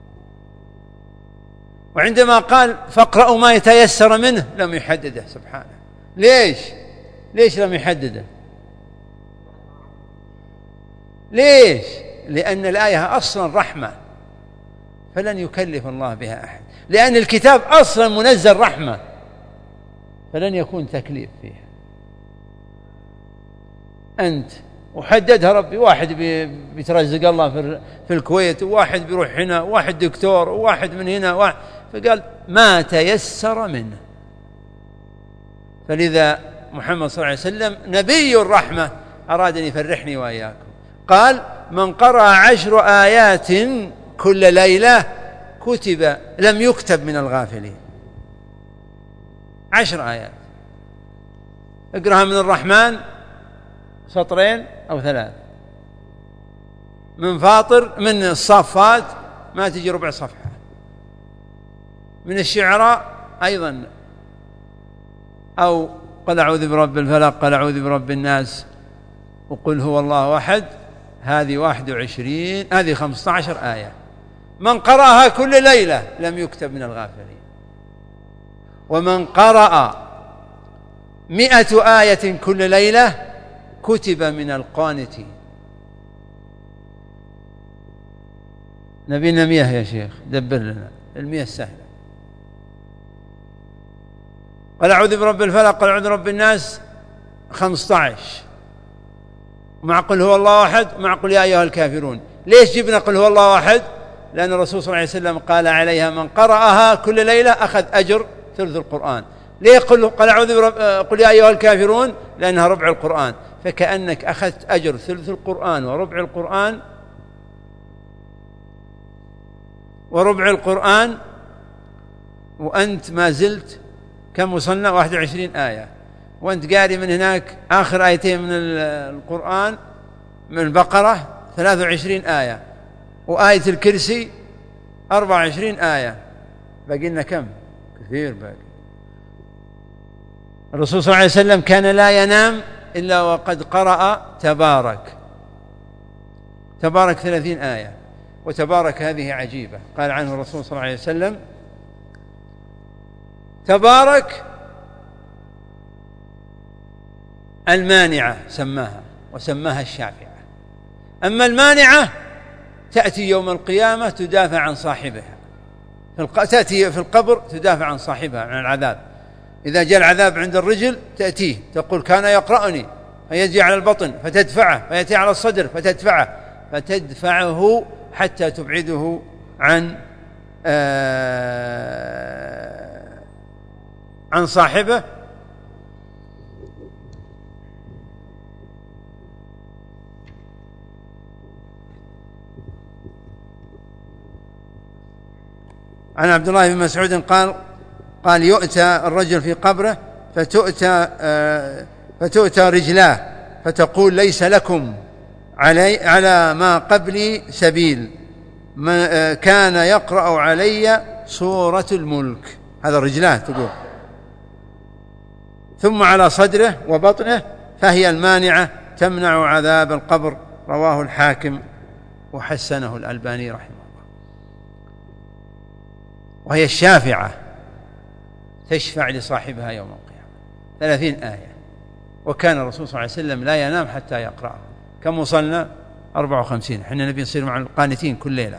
وعندما قال فاقرأوا ما يتيسر منه لم يحدده سبحانه. ليش؟ ليش لم يحدده؟ ليش؟ لأن الآية أصلا رحمة فلن يكلف الله بها أحد، لأن الكتاب أصلا منزل رحمة فلن يكون تكليف فيها. أنت وحددها ربي، واحد بيترزق الله في الكويت، وواحد بيروح هنا، وواحد دكتور، وواحد من هنا، واحد، فقال ما تيسر منه. فلذا محمد صلى الله عليه وسلم نبي الرحمة أراد أن يفرحني وإياكم، قال: من قرأ عشر آيات كل ليلة كتب لم يكتب من الغافلين. عشر آيات اقرأها من الرحمن سطرين أو ثلاث، من فاطر، من الصافات ما تجي ربع صفحة، من الشعراء أيضا، أو قل أعوذ برب الفلق، قل أعوذ برب الناس، وقل هو الله أحد، هذه واحد وعشرين، هذه خمسة عشر آية. من قرأها كل ليلة لم يكتب من الغافلين. ومن قرأ مئة آية كل ليلة كتب من القانتين. نبينا مئة يا شيخ، دبر لنا المئة السهلة. قل أعوذ برب الفلق، قل أعوذ برب الناس، خمسة عشر، مع قل هو الله أحد، مع قل يا أيها الكافرون. ليش جبنا قل هو الله أحد؟ لأن الرسول صلى الله عليه وسلم قال عليها: من قرأها كل ليلة أخذ أجر ثلث القرآن. ليه قل قل أعوذ برب قل يا أيها الكافرون؟ لأنها ربع القرآن، فكأنك أخذت أجر ثلث القرآن وربع القرآن وربع القرآن وأنت ما زلت كم وصلنا؟ واحد وعشرين آية، وأنت قاري من هناك آخر آيتين من القرآن من البقرة ثلاث وعشرين آية، وآية الكرسي أربع وعشرين آية، باقي لنا كم؟ كثير باقي. الرسول صلى الله عليه وسلم كان لا ينام إلا وقد قرأ تبارك. تبارك ثلاثين آية، وتبارك هذه عجيبة. قال عنه الرسول صلى الله عليه وسلم: تبارك المانعة سماها، وسماها الشافعة. أما المانعة تأتي يوم القيامة تدافع عن صاحبها، تأتي في القبر تدافع عن صاحبها عن العذاب. إذا جاء العذاب عند الرجل تأتيه تقول: كان يقرأني، فيجي على البطن فتدفعه، فيأتي على الصدر فتدفعه، فتدفعه حتى تبعده عن آه عن صاحبه. عن عبد الله بن مسعود قال قال يؤتى الرجل في قبره فتؤتى آه فتؤتى رجلاه فتقول: ليس لكم علي على ما قبلي سبيل، ما آه كان يقرأ علي سورة الملك. هذا رجلاه تقول. ثم على صدره وبطنه فهي المانعة تمنع عذاب القبر. رواه الحاكم وحسنه الألباني رحمه الله. وهي الشافعة تشفع لصاحبها يوم القيامة. ثلاثين آية. وكان الرسول صلى الله عليه وسلم لا ينام حتى يقرأه. كم وصلنا؟ أربعة وخمسين. احنا نبي نصير مع القانتين كل ليلة،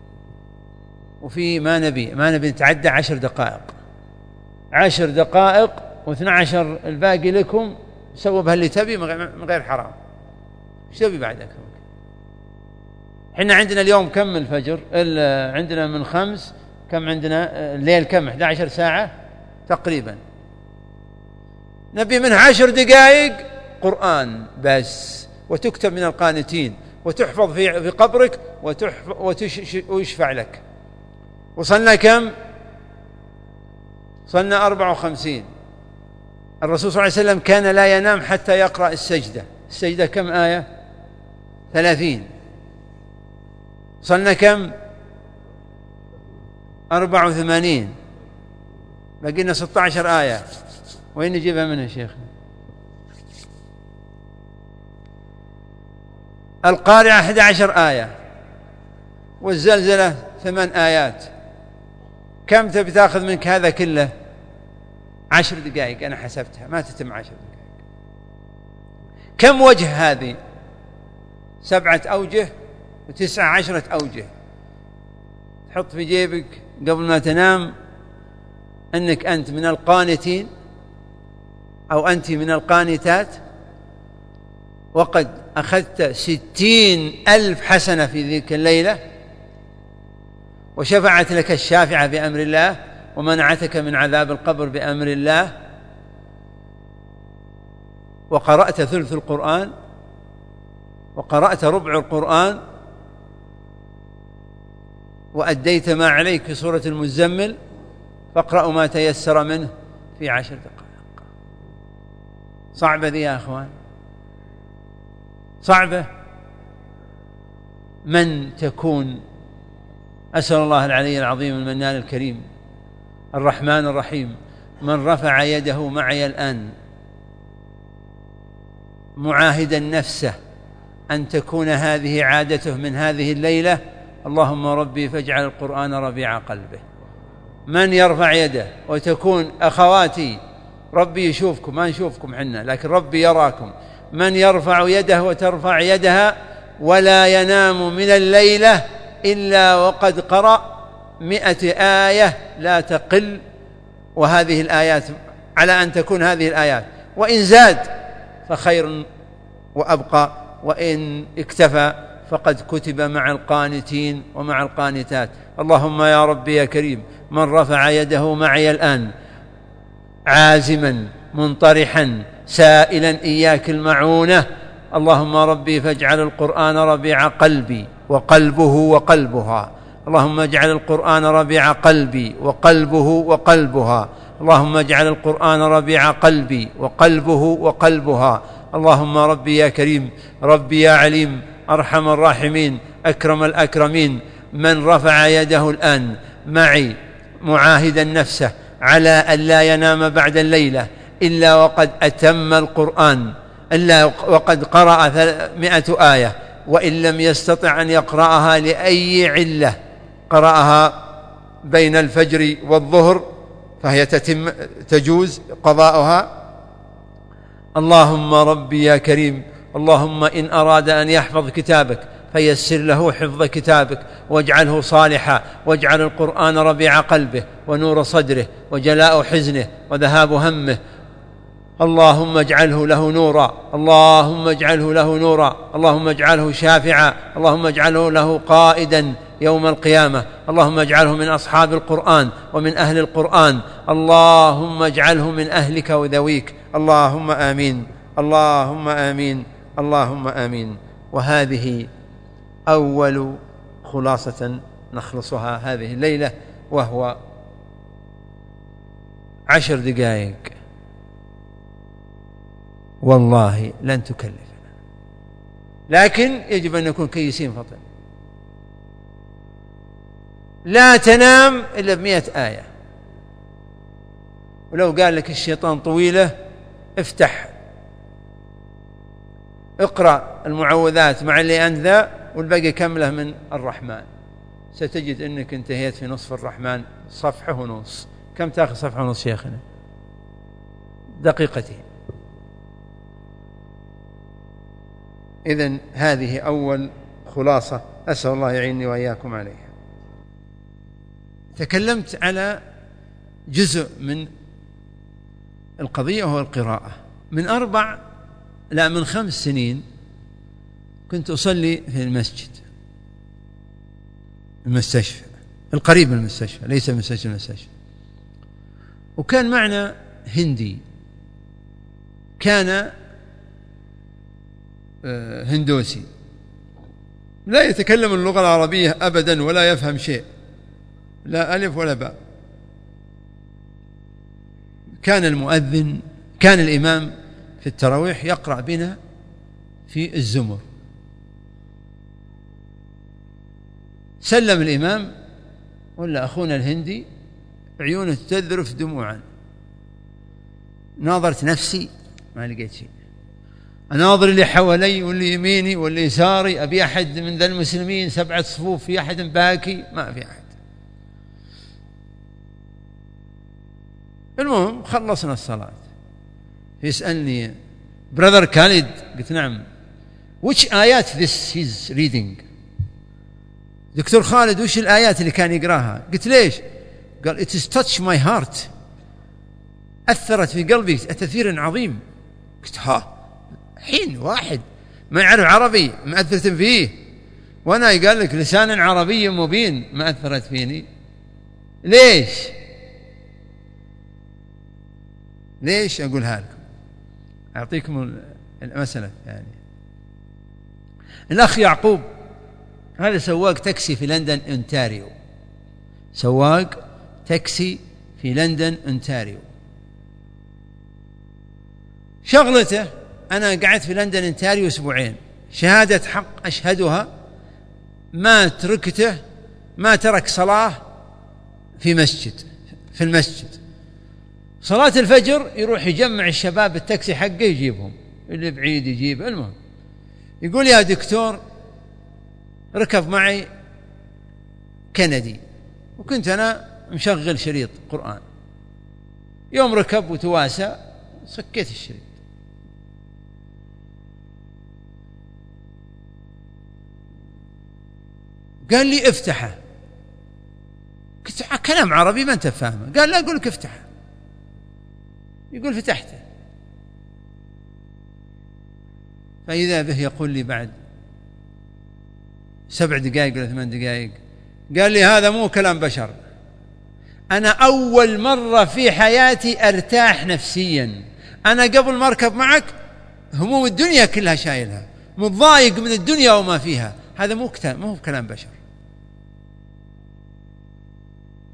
وفي ما نبي ما نبي نتعدى عشر دقائق عشر دقائق واثنى عشر الباقي لكم. سووا بها اللي تبي من غير حرام. ايش تبي بعد أكثر؟ احنا عندنا اليوم كم الفجر؟ عندنا من خمس، كم عندنا الليل؟ كم؟ إحدى عشرة ساعة تقريبا. نبي منها عشر دقائق قرآن بس، وتكتب من القانتين، وتحفظ في في قبرك، ويشفع لك. وصلنا كم؟ صلنا أربعة وخمسين. الرسول صلى الله عليه وسلم كان لا ينام حتى يقرأ السجدة. السجدة كم آية؟ ثلاثين. صلنا كم؟ أربعة وثمانين. بقينا ستة عشر آية. وين نجيبها منها شيخ؟ القارعة أحد عشر آية، والزلزلة ثمان آيات. كم تبي تأخذ منك هذا كله؟ عشر دقائق. أنا حسبتها ما تتم عشر دقائق. كم وجه هذه؟ سبعة أوجه وتسعة عشرة أوجه. تحط في جيبك قبل ما تنام أنك أنت من القانتين أو أنت من القانتات، وقد أخذت ستين ألف حسنة في ذيك الليلة، وشفعت لك الشافعة بأمر الله، ومنعتك من عذاب القبر بأمر الله، وقرأت ثلث القرآن، وقرأت ربع القرآن، وأديت ما عليك في سورة المزمل، فاقرأوا ما تيسر منه في عشر دقائق. صعبة ذي يا أخوان، صعبة. من تكون؟ أسأل الله العلي العظيم المنان الكريم الرحمن الرحيم من رفع يده معي الآن معاهدا نفسه أن تكون هذه عادته من هذه الليلة: اللهم ربي فاجعل القرآن ربيع قلبه. من يرفع يده؟ وتكون أخواتي، ربي يشوفكم، ما نشوفكم حنا لكن ربي يراكم. من يرفع يده وترفع يدها ولا ينام من الليلة إلا وقد قرأ مئة آية لا تقل، وهذه الآيات على أن تكون هذه الآيات، وإن زاد فخير وأبقى، وإن اكتفى فقد كتب مع القانتين ومع القانتات. اللهم يا ربي يا كريم، من رفع يده معي الآن عازما منطرحا سائلا إياك المعونة، اللهم ربي فاجعل القرآن ربيع قلبي وقلبه وقلبها اللهم اجعل القرآن ربيع قلبي وقلبه وقلبها، اللهم اجعل القرآن ربيع قلبي وقلبه وقلبها. اللهم ربي يا كريم، ربي يا عليم، أرحم الراحمين، أكرم الأكرمين، من رفع يده الآن معي معاهدا نفسه على أن لا ينام بعد الليلة إلا وقد أتم القرآن، إلا وقد قرأ مئة آية، وإن لم يستطع أن يقرأها لأي علة قرأها بين الفجر والظهر فهي تتم تجوز قضاؤها. اللهم ربي يا كريم، اللهم إن أراد أن يحفظ كتابك فيسر له حفظ كتابك واجعله صالحا، واجعل القرآن ربيع قلبه ونور صدره وجلاء حزنه وذهاب همه. اللهم اجعله له نورا، اللهم اجعله له نورا، اللهم اجعله شافعا، اللهم اجعله له قائدا يوم القيامة، اللهم اجعله من أصحاب القرآن ومن أهل القرآن، اللهم اجعله من أهلك وذويك، اللهم آمين، اللهم آمين، اللهم آمين. وهذه أول خلاصة نخلصها هذه الليلة، وهو عشر دقائق والله لن تكلفنا، لكن يجب أن نكون كيسين فطن. لا تنام إلا بمئة آية، ولو قال لك الشيطان طويلة افتح اقرأ المعوذات مع اللي أنذى والباقي كمله من الرحمن، ستجد أنك انتهيت في نصف الرحمن، صفحة ونص. كم تأخذ صفحة ونص شيخنا؟ دقيقتين. إذن هذه أول خلاصة، أسأل الله يعيني وإياكم عليها. تكلمت على جزء من القضية وهو القراءة. من أربع لا من خمس سنين كنت أصلي في المسجد، المستشفى القريب من المستشفى، ليس مستشفى المستشفى، وكان معنا هندي، كان هندوسي لا يتكلم اللغة العربية أبدا ولا يفهم شيء، لا ألف ولا باء. كان المؤذن كان الإمام في التراويح يقرأ بنا في الزمر، سلم الإمام ولا أخونا الهندي عيونه تذرف دموعا، ناظرت نفسي ما لقيت شيء، أناظر اللي حوالي واللي يميني واللي يساري، أبي أحد من ذا المسلمين سبعة صفوف في أحد باكي، ما في أحد. المهم خلصنا الصلاة، يسألني brother Khalid، قلت نعم. which آيات this he's reading؟ دكتور خالد وش الآيات اللي كان يقراها؟ قلت ليش؟ قال it is touch my heart، أثرت في قلبي تأثير عظيم. قلت ها حين واحد ما يعرف عربي مأثرة فيه، وأنا قال لك لسان عربي مبين ما أثرت فيني، ليش؟ ليش أقولها لكم؟ أعطيكم المسألة. يعني الأخ يعقوب هذا سواق تاكسي في لندن أونتاريو، سواق تاكسي في لندن أونتاريو، شغلته أنا قعدت في لندن أونتاريو أسبوعين، شهادة حق أشهدها، ما تركته ما ترك صلاة في مسجد، في المسجد صلاة الفجر يروح يجمع الشباب التاكسي حقه يجيبهم، اللي بعيد يجيب. المهم يقول يا دكتور ركب معي كندي، وكنت أنا مشغل شريط قرآن، يوم ركب وتواسى سكيت الشريط، قال لي افتحه، قلت كلام عربي ما انت فاهمه، قال لا أقول لك افتحه، يقول فتحته، فإذا به يقول لي بعد سبع دقائق ولا ثمان دقائق، قال لي هذا مو كلام بشر، أنا أول مرة في حياتي أرتاح نفسيا، أنا قبل ما أركب معك هموم الدنيا كلها شايلها، متضايق من الدنيا وما فيها، هذا مو كلام مو كلام بشر.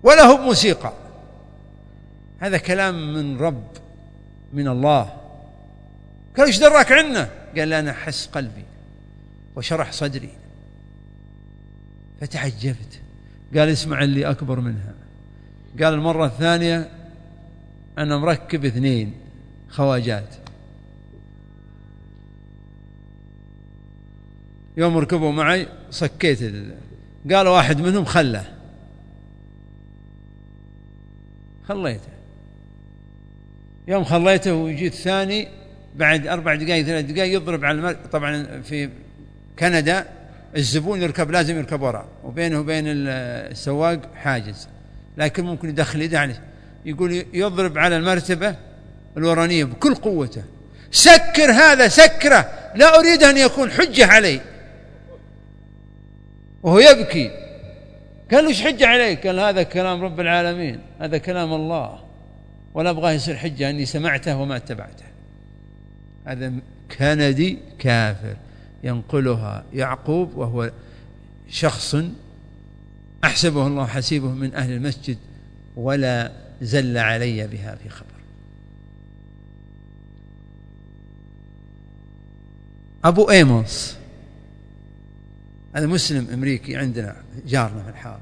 ولا هو موسيقى. هذا كلام من رب، من الله. قال ايش دراك عنه؟ قال أنا حس قلبي وشرح صدري فتعجبت. قال اسمع اللي أكبر منها. قال المرة الثانية أنا مركب اثنين خواجات، يوم ركبوا معي صكيت ال... قال واحد منهم خله خليته. يوم خليته ويجي الثاني بعد أربع دقائق ثلاث دقائق يضرب على المر... طبعا في كندا الزبون يركب لازم يركب وراء، وبينه وبين السواق حاجز، لكن ممكن يدخل يده عليه. يقول يضرب على المرتبة الورانية بكل قوته. سكر هذا سكره، لا أريد أن يكون حجة علي. وهو يبكي. قال له ايش حجة عليك؟ قال هذا كلام رب العالمين، هذا كلام الله، ولا أبغاه يصير حجة أني سمعته وما اتبعته. هذا كندي كافر ينقلها يعقوب، وهو شخص أحسبه الله حسيبه من أهل المسجد، ولا زل علي بها في خبر. أبو إيموس هذا مسلم أمريكي عندنا جارنا في الحارة.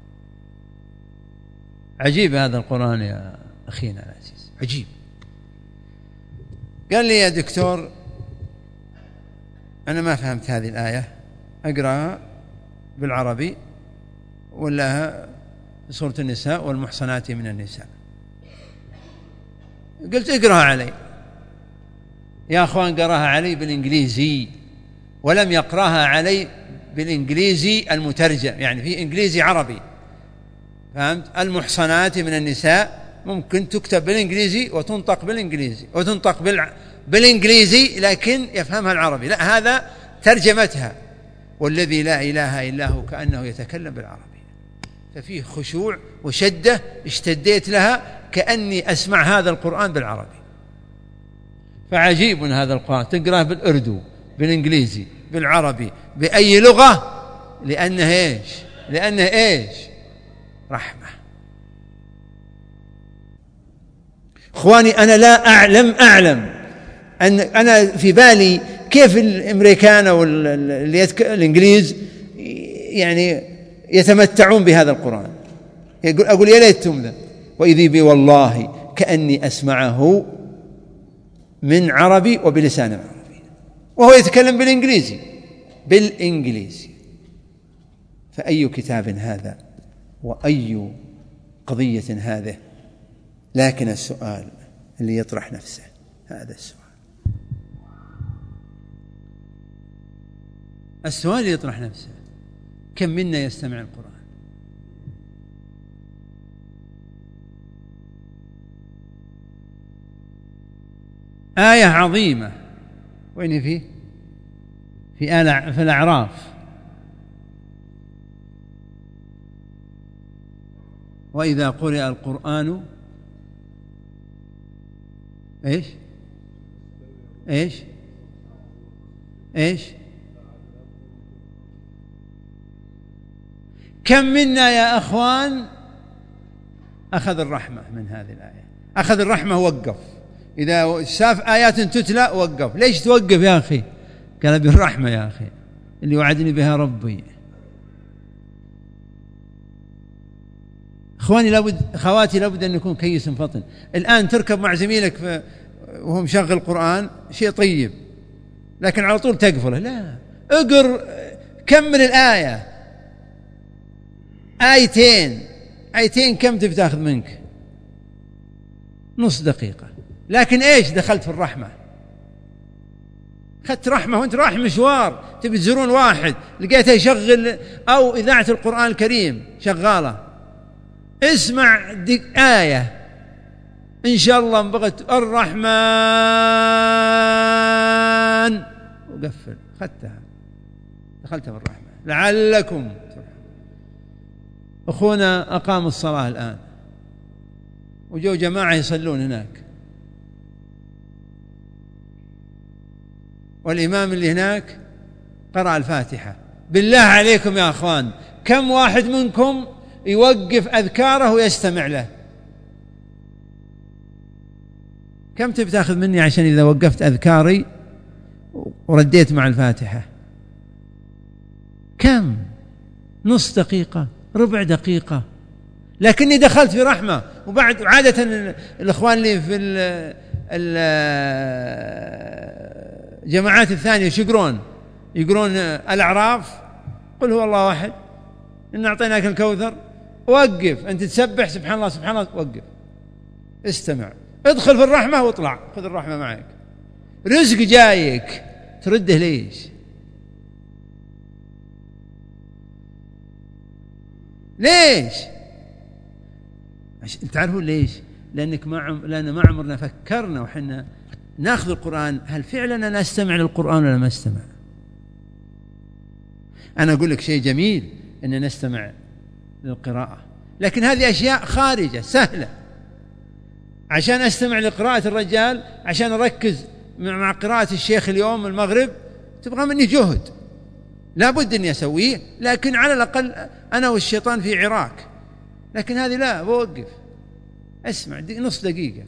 عجيب هذا القرآن يا أخينا العزيز، عجيب. قال لي يا دكتور أنا ما فهمت هذه الآية، أقرأها بالعربي ولا سورة النساء والمحصنات من النساء. قلت اقرأها علي. يا أخوان قرأها علي بالإنجليزي، ولم يقرأها علي بالإنجليزي المترجم، يعني في إنجليزي عربي، فهمت؟ المحصنات من النساء ممكن تكتب بالإنجليزي وتنطق بالإنجليزي وتنطق بالع... بالإنجليزي لكن يفهمها العربي. لا، هذا ترجمتها، والذي لا إله إلا هو كأنه يتكلم بالعربي. ففيه خشوع وشدة اشتديت لها كأني أسمع هذا القرآن بالعربي. فعجيب هذا القرآن، تقرأه بالأردو بالإنجليزي بالعربي بأي لغة، لأنه إيش؟ لأنه إيش؟ رحمة. إخواني أنا لا أعلم أعلم أن أنا في بالي كيف الأمريكان أو الإنجليز يعني يتمتعون بهذا القرآن. أقول يا ليتهم ذا، وإذي بي والله كأني أسمعه من عربي وبلسان عربي، وهو يتكلم بالإنجليزي بالإنجليزي. فأي كتاب هذا وأي قضية هذه؟ لكن السؤال اللي يطرح نفسه هذا السؤال، السؤال اللي يطرح نفسه، كم منا يستمع القرآن؟ آية عظيمة، وين فيه؟ في آل في الأعراف. وإذا قرئ القرآن إيش إيش إيش كم منا يا أخوان أخذ الرحمة من هذه الآية؟ أخذ الرحمة ووقف، إذا شاف آيات تتلى وقف. ليش توقف يا أخي؟ قال بالرحمة يا أخي اللي وعدني بها ربي. إخواني لابد، خواتي لابد أن نكون كيس فطن. الآن تركب مع زميلك وهو مشغل القرآن شيء طيب، لكن على طول تقفله. لا، اقر، كمل الآية، آيتين آيتين كم تبي تاخذ منك؟ نص دقيقة، لكن إيش؟ دخلت في الرحمة، أخذت رحمة. وأنت رايح مشوار تبي تزورون واحد لقيته يشغل أو إذاعة القرآن الكريم شغالة، اسمع دق آية إن شاء الله بغت الرحمن وقفل، أخذتها، دخلتها في الرحمة لعلكم ترحمون. أخونا أقام الصلاة الآن وجو جماعة يصلون هناك، والإمام اللي هناك قرأ الفاتحة. بالله عليكم يا أخوان، كم واحد منكم يوقف أذكاره ويستمع له. كم تبي تاخذ مني عشان إذا وقفت أذكاري ورديت مع الفاتحة؟ كم؟ نص دقيقة، ربع دقيقة، لكني دخلت في رحمة. وبعد عادة الإخوان اللي في الجماعات الثانية شو يقرون؟ يقرون الأعراف، قل هو الله واحد، إن أعطيناك الكوثر، وقف أنت تسبح سبحان الله سبحان الله، وقف استمع، ادخل في الرحمة واطلع، خذ الرحمة معك. رزق جايك ترده ليش؟ ليش؟ تعرفون ليش؟ لأنك ما عم... لأن ما عمرنا فكرنا وحنا ناخذ القرآن هل فعلا نستمع للقرآن ولا ما نستمع. أنا أقول لك شيء جميل أن نستمع للقراءة، لكن هذه أشياء خارجة سهلة. عشان أستمع لقراءة الرجال، عشان أركز مع قراءة الشيخ اليوم المغرب، تبغى مني جهد لا بد أني أسويه، لكن على الأقل أنا والشيطان في عراك. لكن هذه لا، بوقف أسمع دي نص دقيقة.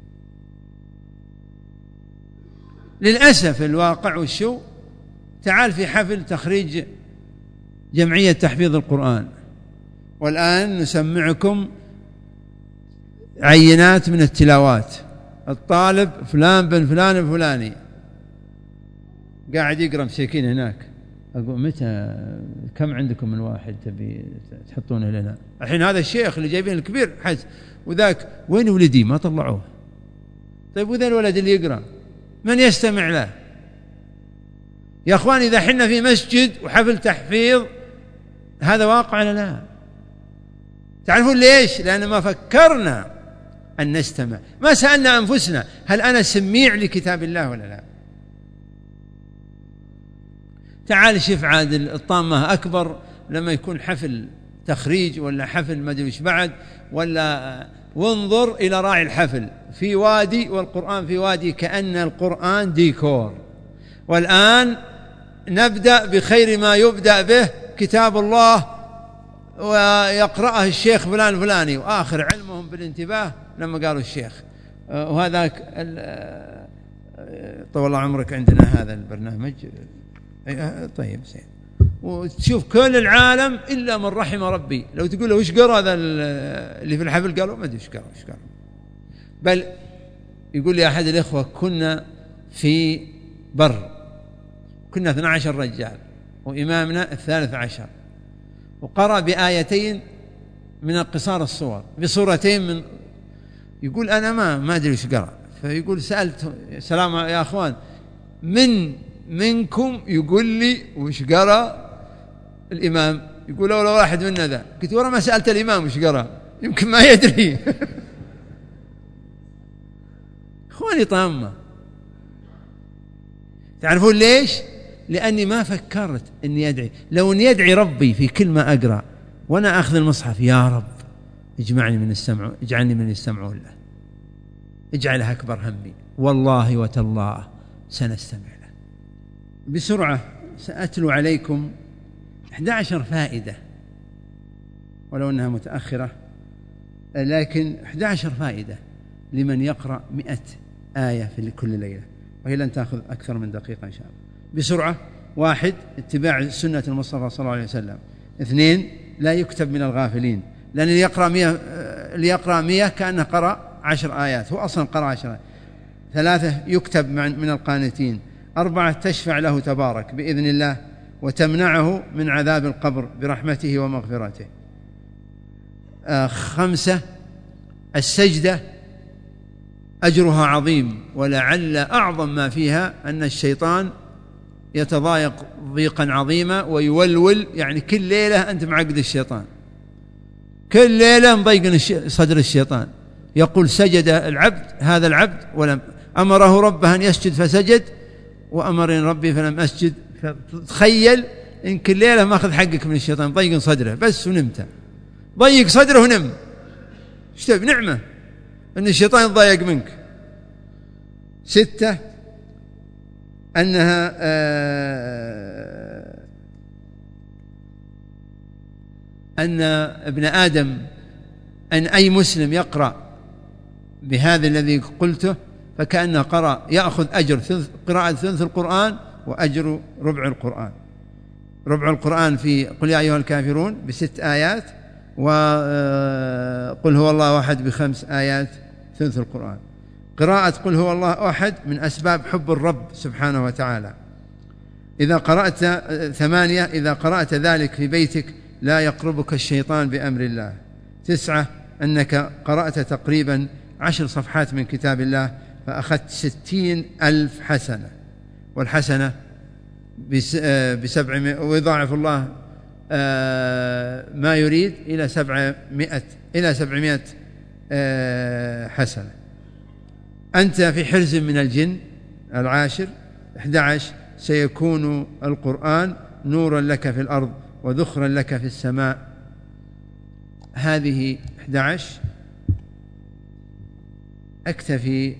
للأسف الواقع والشو، تعال في حفل تخريج جمعية تحفيظ القرآن، والآن نسمعكم عينات من التلاوات. الطالب فلان بن فلان الفلاني قاعد يقرأ مساكين هناك. أقول متى كم عندكم من واحد تبي تحطونه لنا؟ الحين هذا الشيخ اللي جايبين الكبير حز، وذاك وين ولدي ما طلعوه. طيب وذا الولد اللي يقرأ من يستمع له؟ يا أخوان إذا حنا في مسجد وحفل تحفيظ هذا واقع ولا لا؟ تعرفون ليش؟ لأن ما فكرنا أن نستمع، ما سألنا أنفسنا هل أنا سميع لكتاب الله ولا لا. تعال شوف عاد الطامة أكبر لما يكون حفل تخريج ولا حفل ما أدري إيش بعد، ولا وانظر إلى راعي الحفل في وادي والقرآن في وادي، كأن القرآن ديكور. والآن نبدأ بخير ما يبدأ به كتاب الله، ويقرأه الشيخ فلان الفلاني، وآخر علمهم بالانتباه لما قالوا الشيخ. وهذاك طول الله عمرك عندنا هذا البرنامج طيب زين، وتشوف كل العالم إلا من رحم ربي. لو تقول له وش قرأ هذا اللي في الحفل، قالوا ما أدري وش قرأ وش قرأ. بل يقول لي أحد الإخوة كنا في بر، كنا اثنا عشر رجال وإمامنا الثالث عشر، وقرأ بآيتين من القصار الصور بصورتين من، يقول أنا ما ما أدري وش قرأ. فيقول سألت سلام يا أخوان من منكم يقول لي وش قرأ الإمام؟ يقول ولا واحد منا ذا. قلت ورا ما سألت الإمام وش قرأ، يمكن ما يدري. إخواني طامة. تعرفون ليش؟ لأني ما فكرت أني أدعي. لو أني أدعي ربي في كل ما أقرأ وأنا أخذ المصحف، يا رب اجمعني من السمع، اجعلني من يستمعون له، اجعله أكبر همي، والله وتالله سنستمع له. بسرعة سأتلو عليكم أحد عشر فائدة، ولو أنها متأخرة، لكن أحد عشر فائدة لمن يقرأ مئة آية في كل ليلة، وهي لن تأخذ أكثر من دقيقة إن شاء الله. بسرعة: واحد، اتباع سنة المصطفى صلى الله عليه وسلم. اثنين، لا يكتب من الغافلين، لأن اللي يقرأ مئة اللي يقرأ مئة كأنه قرأ عشر آيات، هو أصلا قرأ عشر آيات. ثلاثة، يكتب من القانتين. أربعة، تشفع له تبارك بإذن الله وتمنعه من عذاب القبر برحمته ومغفرته. آه خمسة، السجدة أجرها عظيم، ولعل أعظم ما فيها أن الشيطان يتضايق ضيقا عظيما ويولول، يعني كل ليلة أنت معقد الشيطان، كل ليلة مضيق صدر الشيطان. يقول سجد العبد، هذا العبد ولم أمره ربه أن يسجد فسجد، وأمرني ربي فلم أسجد. فتخيل إن كل ليلة ما أخذ حقك من الشيطان، ضيق صدره بس ونمت، ضيق صدره ونم. ايش تبي؟ نعمة أن الشيطان يتضايق منك. ستة، أنها آه أن ابن آدم أن أي مسلم يقرأ بهذا الذي قلته فكأنه قرأ، يأخذ أجر قراءة ثلث القرآن وأجر ربع القرآن. ربع القرآن في قل يا أيها الكافرون بست آيات، وقل هو الله أحد بخمس آيات ثلث القرآن. قراءة قل هو الله أحد من أسباب حب الرب سبحانه وتعالى. إذا قرأت ثمانية، إذا قرأت ذلك في بيتك لا يقربك الشيطان بأمر الله. تسعة، أنك قرأت تقريبا عشر صفحات من كتاب الله فأخذت ستين ألف حسنة، والحسنة بسبعمائة، ويضاعف الله ما يريد إلى سبعمائة إلى سبعمائة حسنة. أنت في حرز من الجن. العاشر أحد عشر، سيكون القرآن نورا لك في الأرض وذخرا لك في السماء. هذه أحد عشر. أكتفي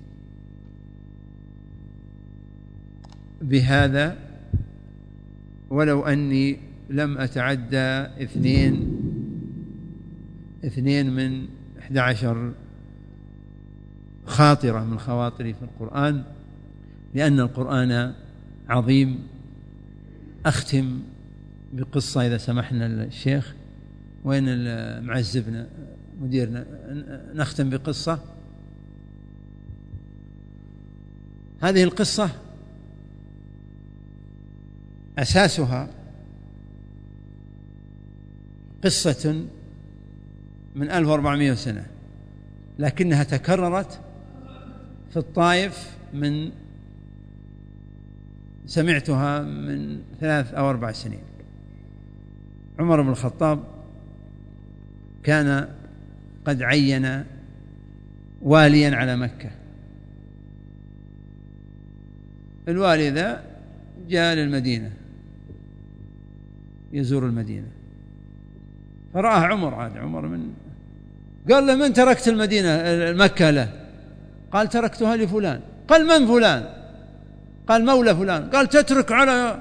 بهذا ولو أني لم أتعدى اثنين اثنين من أحد عشر خاطرة من خواطري في القرآن، لأن القرآن عظيم. أختم بقصة إذا سمحنا الشيخ. وين معزبنا مديرنا؟ نختم بقصة. هذه القصة أساسها قصة من ألف وأربعمائة سنة، لكنها تكررت في الطائف من سمعتها من ثلاث أو أربع سنين. عمر بن الخطاب كان قد عين واليا على مكة. الوالي ذا جاء للمدينة يزور المدينة، فرآه عمر. عاد عمر من قال له: من تركت المدينة مكة له؟ قال: تركتها لفلان. قال: من فلان؟ قال: مولى فلان. قال: تترك على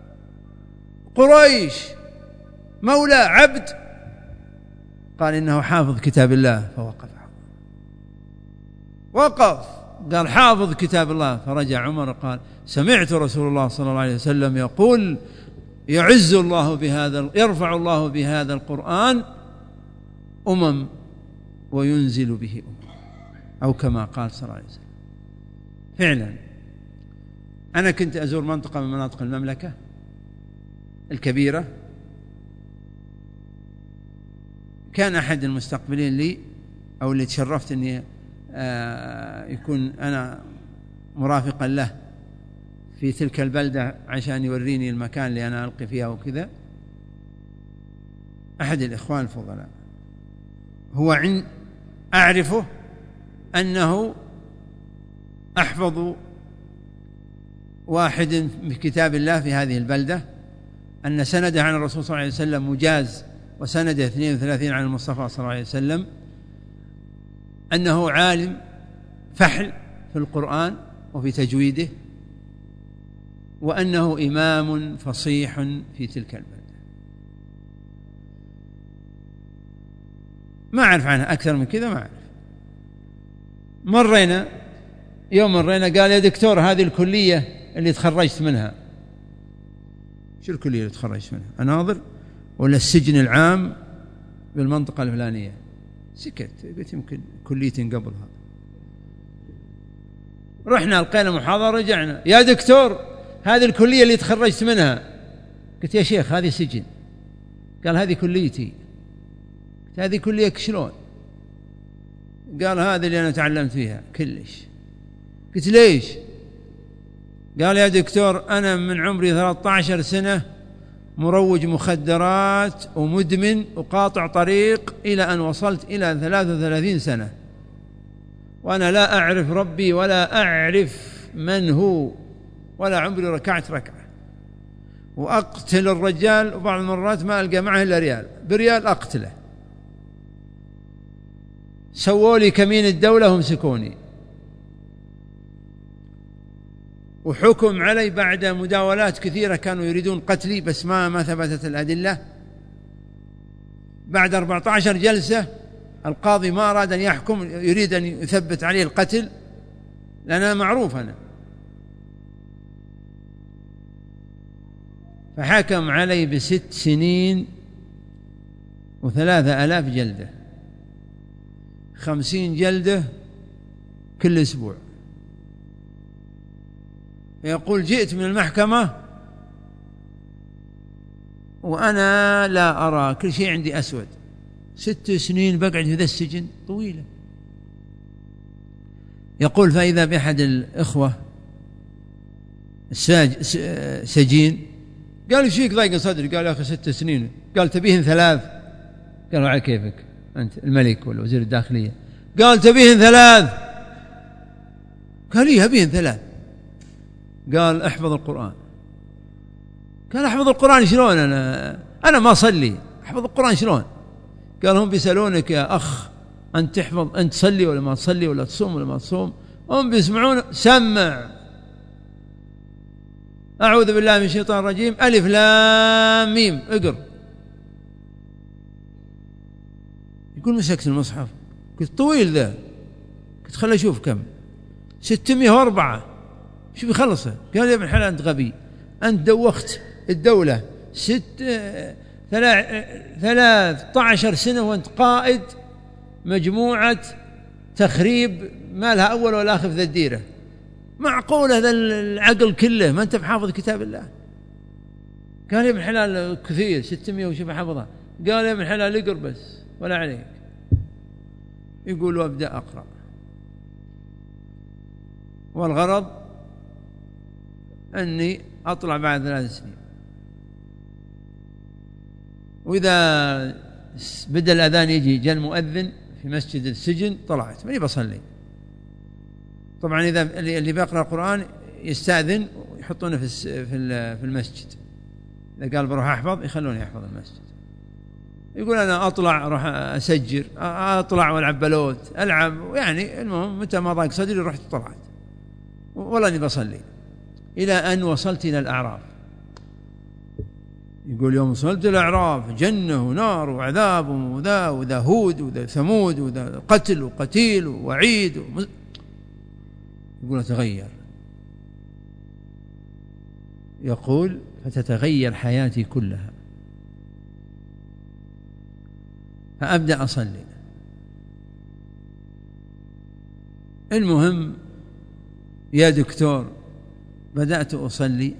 قريش مولى عبد؟ قال: إنه حافظ كتاب الله. فوقف وقف قال: حافظ كتاب الله. فرجع عمر قال: سمعت رسول الله صلى الله عليه وسلم يقول: يعز الله بهذا، يرفع الله بهذا القرآن أمم وينزل به أمم، أو كما قال صلى الله عليه وسلم. فعلا أنا كنت أزور منطقة من مناطق المملكة الكبيرة. كان أحد المستقبلين لي أو اللي تشرفت أني يكون أنا مرافقا له في تلك البلدة عشان يوريني المكان اللي أنا ألقي فيها وكذا، أحد الإخوان الفضلاء. هو عند أعرفه أنه أحفظ واحد من كتاب الله في هذه البلدة، أن سنده عن الرسول صلى الله عليه وسلم مجاز، وسنده اثنين وثلاثين عن المصطفى صلى الله عليه وسلم، أنه عالم فحل في القرآن وفي تجويده، وأنه إمام فصيح في تلك البلدة. ما أعرف عنه أكثر من كذا، ما أعرف. مرينا يوم مرينا قال: يا دكتور، هذه الكلية اللي تخرجت منها. شو الكلية اللي تخرجت منها؟ أناظر ولا السجن العام بالمنطقة الفلانية؟ سكت. قلت يمكن كلية قبلها. رحنا لقينا محاضرة، رجعنا: يا دكتور، هذه الكلية اللي تخرجت منها. قلت: يا شيخ، هذه سجن. قال: هذه كليتي. قلت: هذه كلية شلون؟ قال: هذه اللي أنا تعلمت فيها كلش. قلت: ليش؟ قال: يا دكتور، أنا من عمري ثلاثة عشر سنة مروج مخدرات ومدمن وقاطع طريق إلى أن وصلت إلى ثلاثة وثلاثين سنة، وأنا لا أعرف ربي ولا أعرف من هو، ولا عمري ركعت ركعة، وأقتل الرجال، وبعض المرات ما ألقى معه إلا ريال، بريال أقتله. سووا لي كمين الدولة ومسكوني، وحكم علي بعد مداولات كثيرة، كانوا يريدون قتلي بس ما ما ثبتت الأدلة. بعد أربعة عشر جلسة القاضي ما أراد أن يحكم، يريد أن يثبت عليه القتل، لأنه معروف أنا، فحكم علي بست سنين وثلاثة آلاف جلدة، خمسين جلدة كل أسبوع. يقول جئت من المحكمة وأنا لا أرى، كل شيء عندي أسود، ست سنين بقعد في ذا السجن طويلة. يقول فإذا بأحد الإخوة الساج سجين قال ايش فيك ضايق صدري؟ قال يا أخي ست سنين. قال تبيهن ثلاث؟ قالوا على كيفك أنت الملك ولا وزير الداخلية. قال تبيهن ثلاث؟ قال إيه أبيهن ثلاث. قال احفظ القرآن. قال احفظ القرآن شلون؟ أنا أنا ما أصلي، احفظ القرآن شلون؟ قال هم بيسألونك يا أخ أنت تحفظ، أنت تصلي ولا ما تصلي، ولا تصوم ولا ما تصوم، هم بيسمعون. سمع أعوذ بالله من الشيطان الرجيم ألف لام ميم اقر. يقول مسكت المصحف، قلت طويل ذا، قلت خلي أشوف كم، ستمائة وأربعة، شو بيخلصه؟ قال يا ابن الحلال أنت غبي، أنت دوخت الدولة ست ثلاث عشر سنة وأنت قائد مجموعة تخريب ما لها أول ولا آخر في ذا الديرة، معقول هذا العقل كله ما أنت بحافظ كتاب الله؟ قال يا ابن الحلال كثير، ستمائة وشوف حفظها. قال يا ابن الحلال اقر بس ولا عليك. يقول وابدأ أقرأ، والغرض أني أطلع بعد ثلاث سنين، وإذا بدأ الأذان يجي جاء المؤذن في مسجد السجن طلعت ماني بصلي. طبعا إذا اللي بيقرأ القرآن يستأذن ويحطونه في في المسجد، إذا قال بروح أحفظ يخلوني أحفظ المسجد. يقول أنا أطلع أروح أسجر، أطلع والعب بلوت ألعب، يعني المهم متى ما ضاق صدري رحت طلعت والله أني بصلي، إلى أن وصلت إلى الأعراف. يقول يوم وصلت الأعراف جنة ونار وعذاب وذا وذا هود وذا ثمود وذا قتل وقتيل ووعيد ومز... يقول أتغير. يقول فتتغير حياتي كلها، فأبدأ أصلي. المهم يا دكتور بدأت أصلي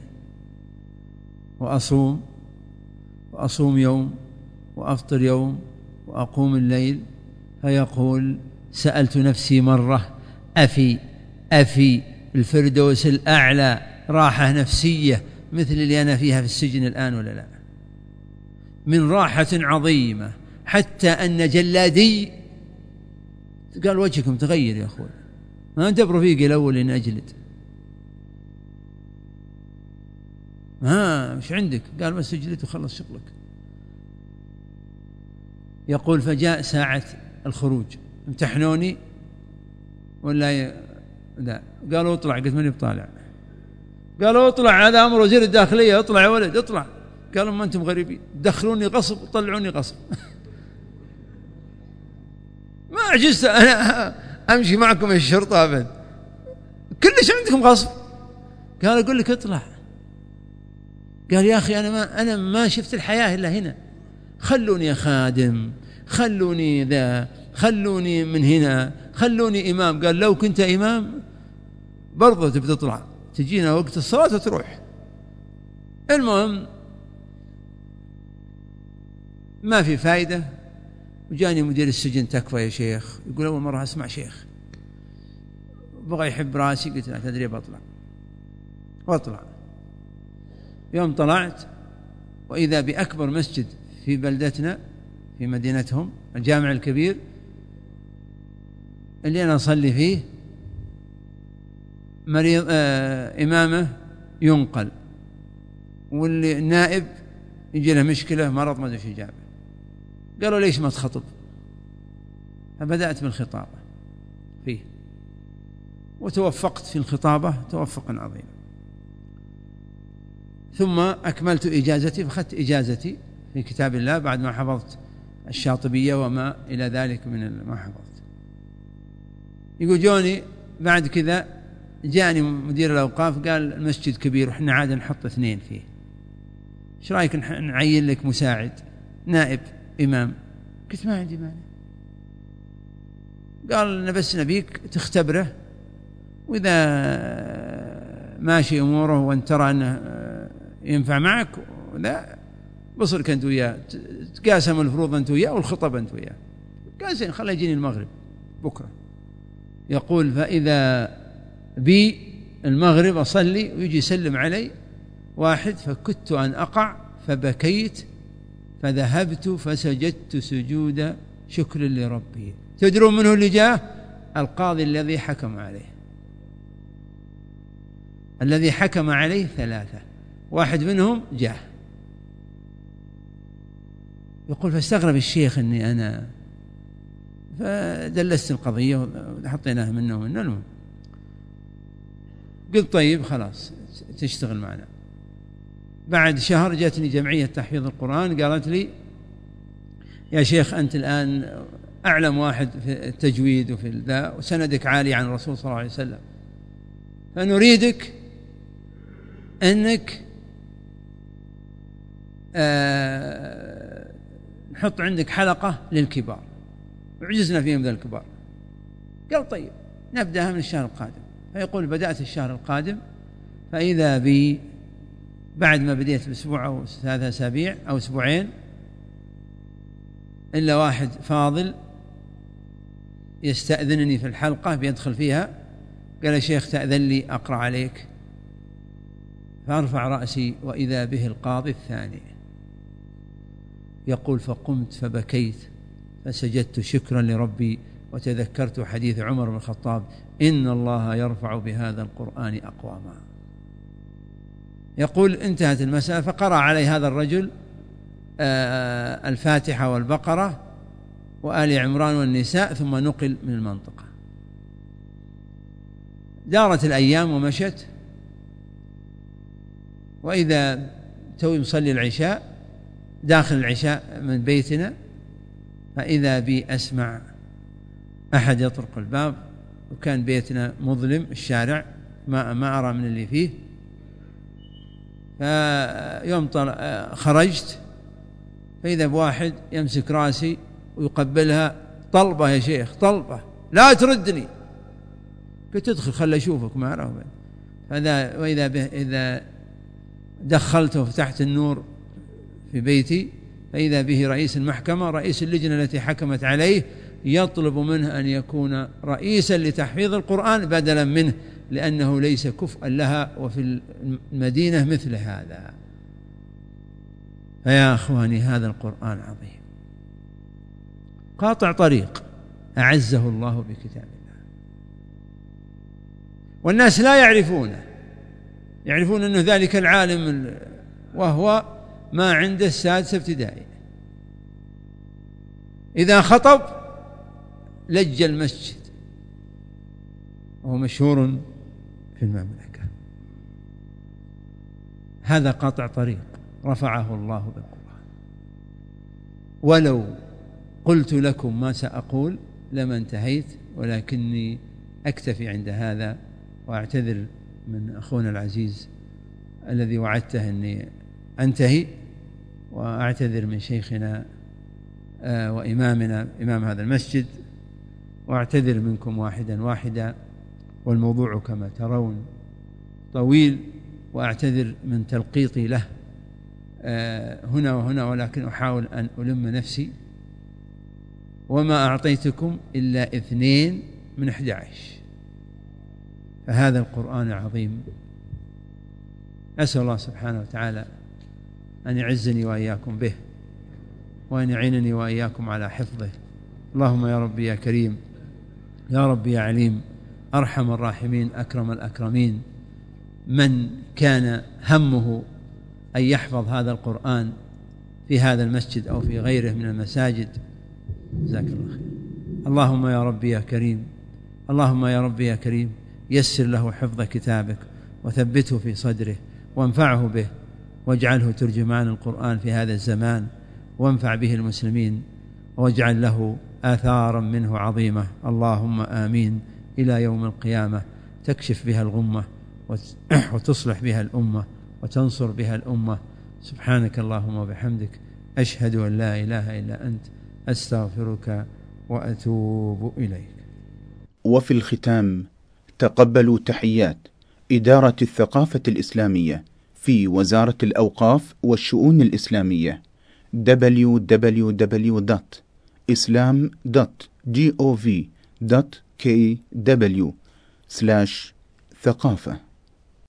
وأصوم، وأصوم يوم وأفطر يوم وأقوم الليل. فيقول سألت نفسي مرة أفي أفي الفردوس الأعلى راحة نفسية مثل اللي أنا فيها في السجن الآن ولا لا؟ من راحة عظيمة، حتى أن جلادي قال وجهكم تغير يا أخوي، ما أنت برفيقي الأول إن أجلد، ها مش عندك؟ قال بس اجلد وخلص شغلك. يقول فجاء ساعة الخروج، امتحنوني ولا ي... لا، قالوا اطلع، قلت ماني بطالع. قالوا اطلع هذا أمر وزير الداخلية، اطلع يا ولد اطلع. قالوا ما أنتم غريبين، دخلوني غصب وطلعوني غصب. ما عجزت أنا أمشي معكم الشرطة أبد، كلش عندكم غصب. قال أقول لك اطلع. قال يا أخي أنا ما أنا ما شفت الحياة إلا هنا، خلوني خادم، خلوني ذا، خلوني من هنا، خلوني إمام. قال لو كنت إمام برضه تبي تطلع، تجينا وقت الصلاة وتروح. المهم ما في فايدة. وجاني مدير السجن تكفى يا شيخ، يقول أول مرة أسمع شيخ، بغى يحب راسي. قلت لا تدري بطلع، واطلع. يوم طلعت وإذا بأكبر مسجد في بلدتنا في مدينتهم، الجامع الكبير اللي أنا أصلي فيه، مريض آه إمامه ينقل، واللي النائب يجي له مشكلة مرض ما أدري في جابه. قالوا ليش ما تخطب؟ فبدأت بالخطابة فيه، وتوفقت في الخطابة توفقا عظيما. ثم أكملت إجازتي، فأخذت إجازتي في كتاب الله بعد ما حفظت الشاطبية وما إلى ذلك من ما حفظت. يقول جوني بعد كذا جاءني مدير الأوقاف قال المسجد كبير وإحنا عادة نحط اثنين فيه، إيش رأيك نعين لك مساعد نائب إمام؟ قلت ما عندي مانع. قال أنا بس نبيك تختبره، وإذا ماشي أموره وأن ترى أنه ينفع معك لا بصرك أنت وياه، تقاسم الفروض أنت وياه والخطب أنت وياه. قال زين خليه يجيني المغرب بكرة. يقول فإذا بي المغرب أصلي ويجي يسلم علي واحد، فكدت أن أقع فبكيت فذهبت فسجدت سجود شكر لربي. تدرون منه اللي جاء؟ القاضي الذي حكم عليه، الذي حكم عليه ثلاثة، واحد منهم جاء. يقول فاستغرب الشيخ أني أنا، فدلست القضية وحطيناها منه ومنه. المهم قلت طيب خلاص تشتغل معنا. بعد شهر جاتني جمعية تحفيظ القرآن قالت لي يا شيخ أنت الآن أعلم واحد في التجويد وفي ذا وسندك عالي عن الرسول صلى الله عليه وسلم، فنريدك أنك آه نحط عندك حلقة للكبار، وعجزنا فيهم ذا الكبار. قال طيب نبدأها من الشهر القادم. فيقول بدأت الشهر القادم، فإذا بي بعد ما بديت بأسبوع أو ثلاثة أسابيع أو أسبوعين إلا واحد فاضل يستأذنني في الحلقة بيدخل فيها، قال يا شيخ تأذن لي أقرأ عليك. فأرفع رأسي وإذا به القاضي الثاني. يقول فقمت فبكيت فسجدت شكرا لربي وتذكرت حديث عمر بن الخطاب إن الله يرفع بهذا القرآن أقواما. يقول انتهت المسألة، فقرأ علي هذا الرجل الفاتحة والبقرة وآل عمران والنساء ثم نقل من المنطقة. دارت الأيام ومشت، وإذا توي مصلي العشاء داخل العشاء من بيتنا، فإذا بي أسمع أحد يطرق الباب، وكان بيتنا مظلم الشارع ما ما أرى من اللي فيه. فيوم خرجت فإذا بواحد يمسك راسي ويقبلها، طلبة يا شيخ طلبة لا تردني. قلت ادخل خل أشوفك ما أراه. فإذا وإذا به إذا دخلته وفتحت النور في بيتي فإذا به رئيس المحكمة رئيس اللجنة التي حكمت عليه يطلب منه أن يكون رئيسا لتحفيظ القرآن بدلا منه، لأنه ليس كفءا لها وفي المدينة مثل هذا. فيا أخواني هذا القرآن عظيم قاطع طريق أعزه الله بكتاب الله، والناس لا يعرفونه، يعرفون أنه ذلك العالم وهو ما عنده السادسة ابتدائي، إذا خطب لج المسجد وهو مشهور في المملكة. هذا قاطع طريق رفعه الله بالقرآن. ولو قلت لكم ما سأقول لما انتهيت، ولكني أكتفي عند هذا، وأعتذر من أخونا العزيز الذي وعدته أني أنتهي، وأعتذر من شيخنا وإمامنا إمام هذا المسجد، وأعتذر منكم واحدا واحدا، والموضوع كما ترون طويل، وأعتذر من تلقيطي له هنا وهنا، ولكن أحاول أن ألم نفسي. وما أعطيتكم إلا اثنين من أحد عشر، فهذا القرآن العظيم أسأل الله سبحانه وتعالى أن يعزني وإياكم به، وأن يعينني وإياكم على حفظه. اللهم يا ربي يا كريم، يا ربي يا عليم، أرحم الراحمين أكرم الأكرمين، من كان همه أن يحفظ هذا القرآن في هذا المسجد أو في غيره من المساجد، جزاك الله خير. اللهم يا ربي يا كريم، اللهم يا ربي يا كريم، يسر له حفظ كتابك وثبته في صدره وانفعه به، واجعله ترجمان القرآن في هذا الزمان، وانفع به المسلمين. واجعل له آثارا منه عظيمة، اللهم آمين، إلى يوم القيامة تكشف بها الغمة وتصلح بها الأمة وتنصر بها الأمة. سبحانك اللهم وبحمدك، أشهد أن لا إله إلا أنت، أستغفرك وأتوب إليك. وفي الختام تقبلوا تحيات إدارة الثقافة الإسلامية في وزارة الأوقاف والشؤون الإسلامية دبليو دبليو دبليو دوت إسلام دوت جوف دوت كي دبليو سلاش ثقافة.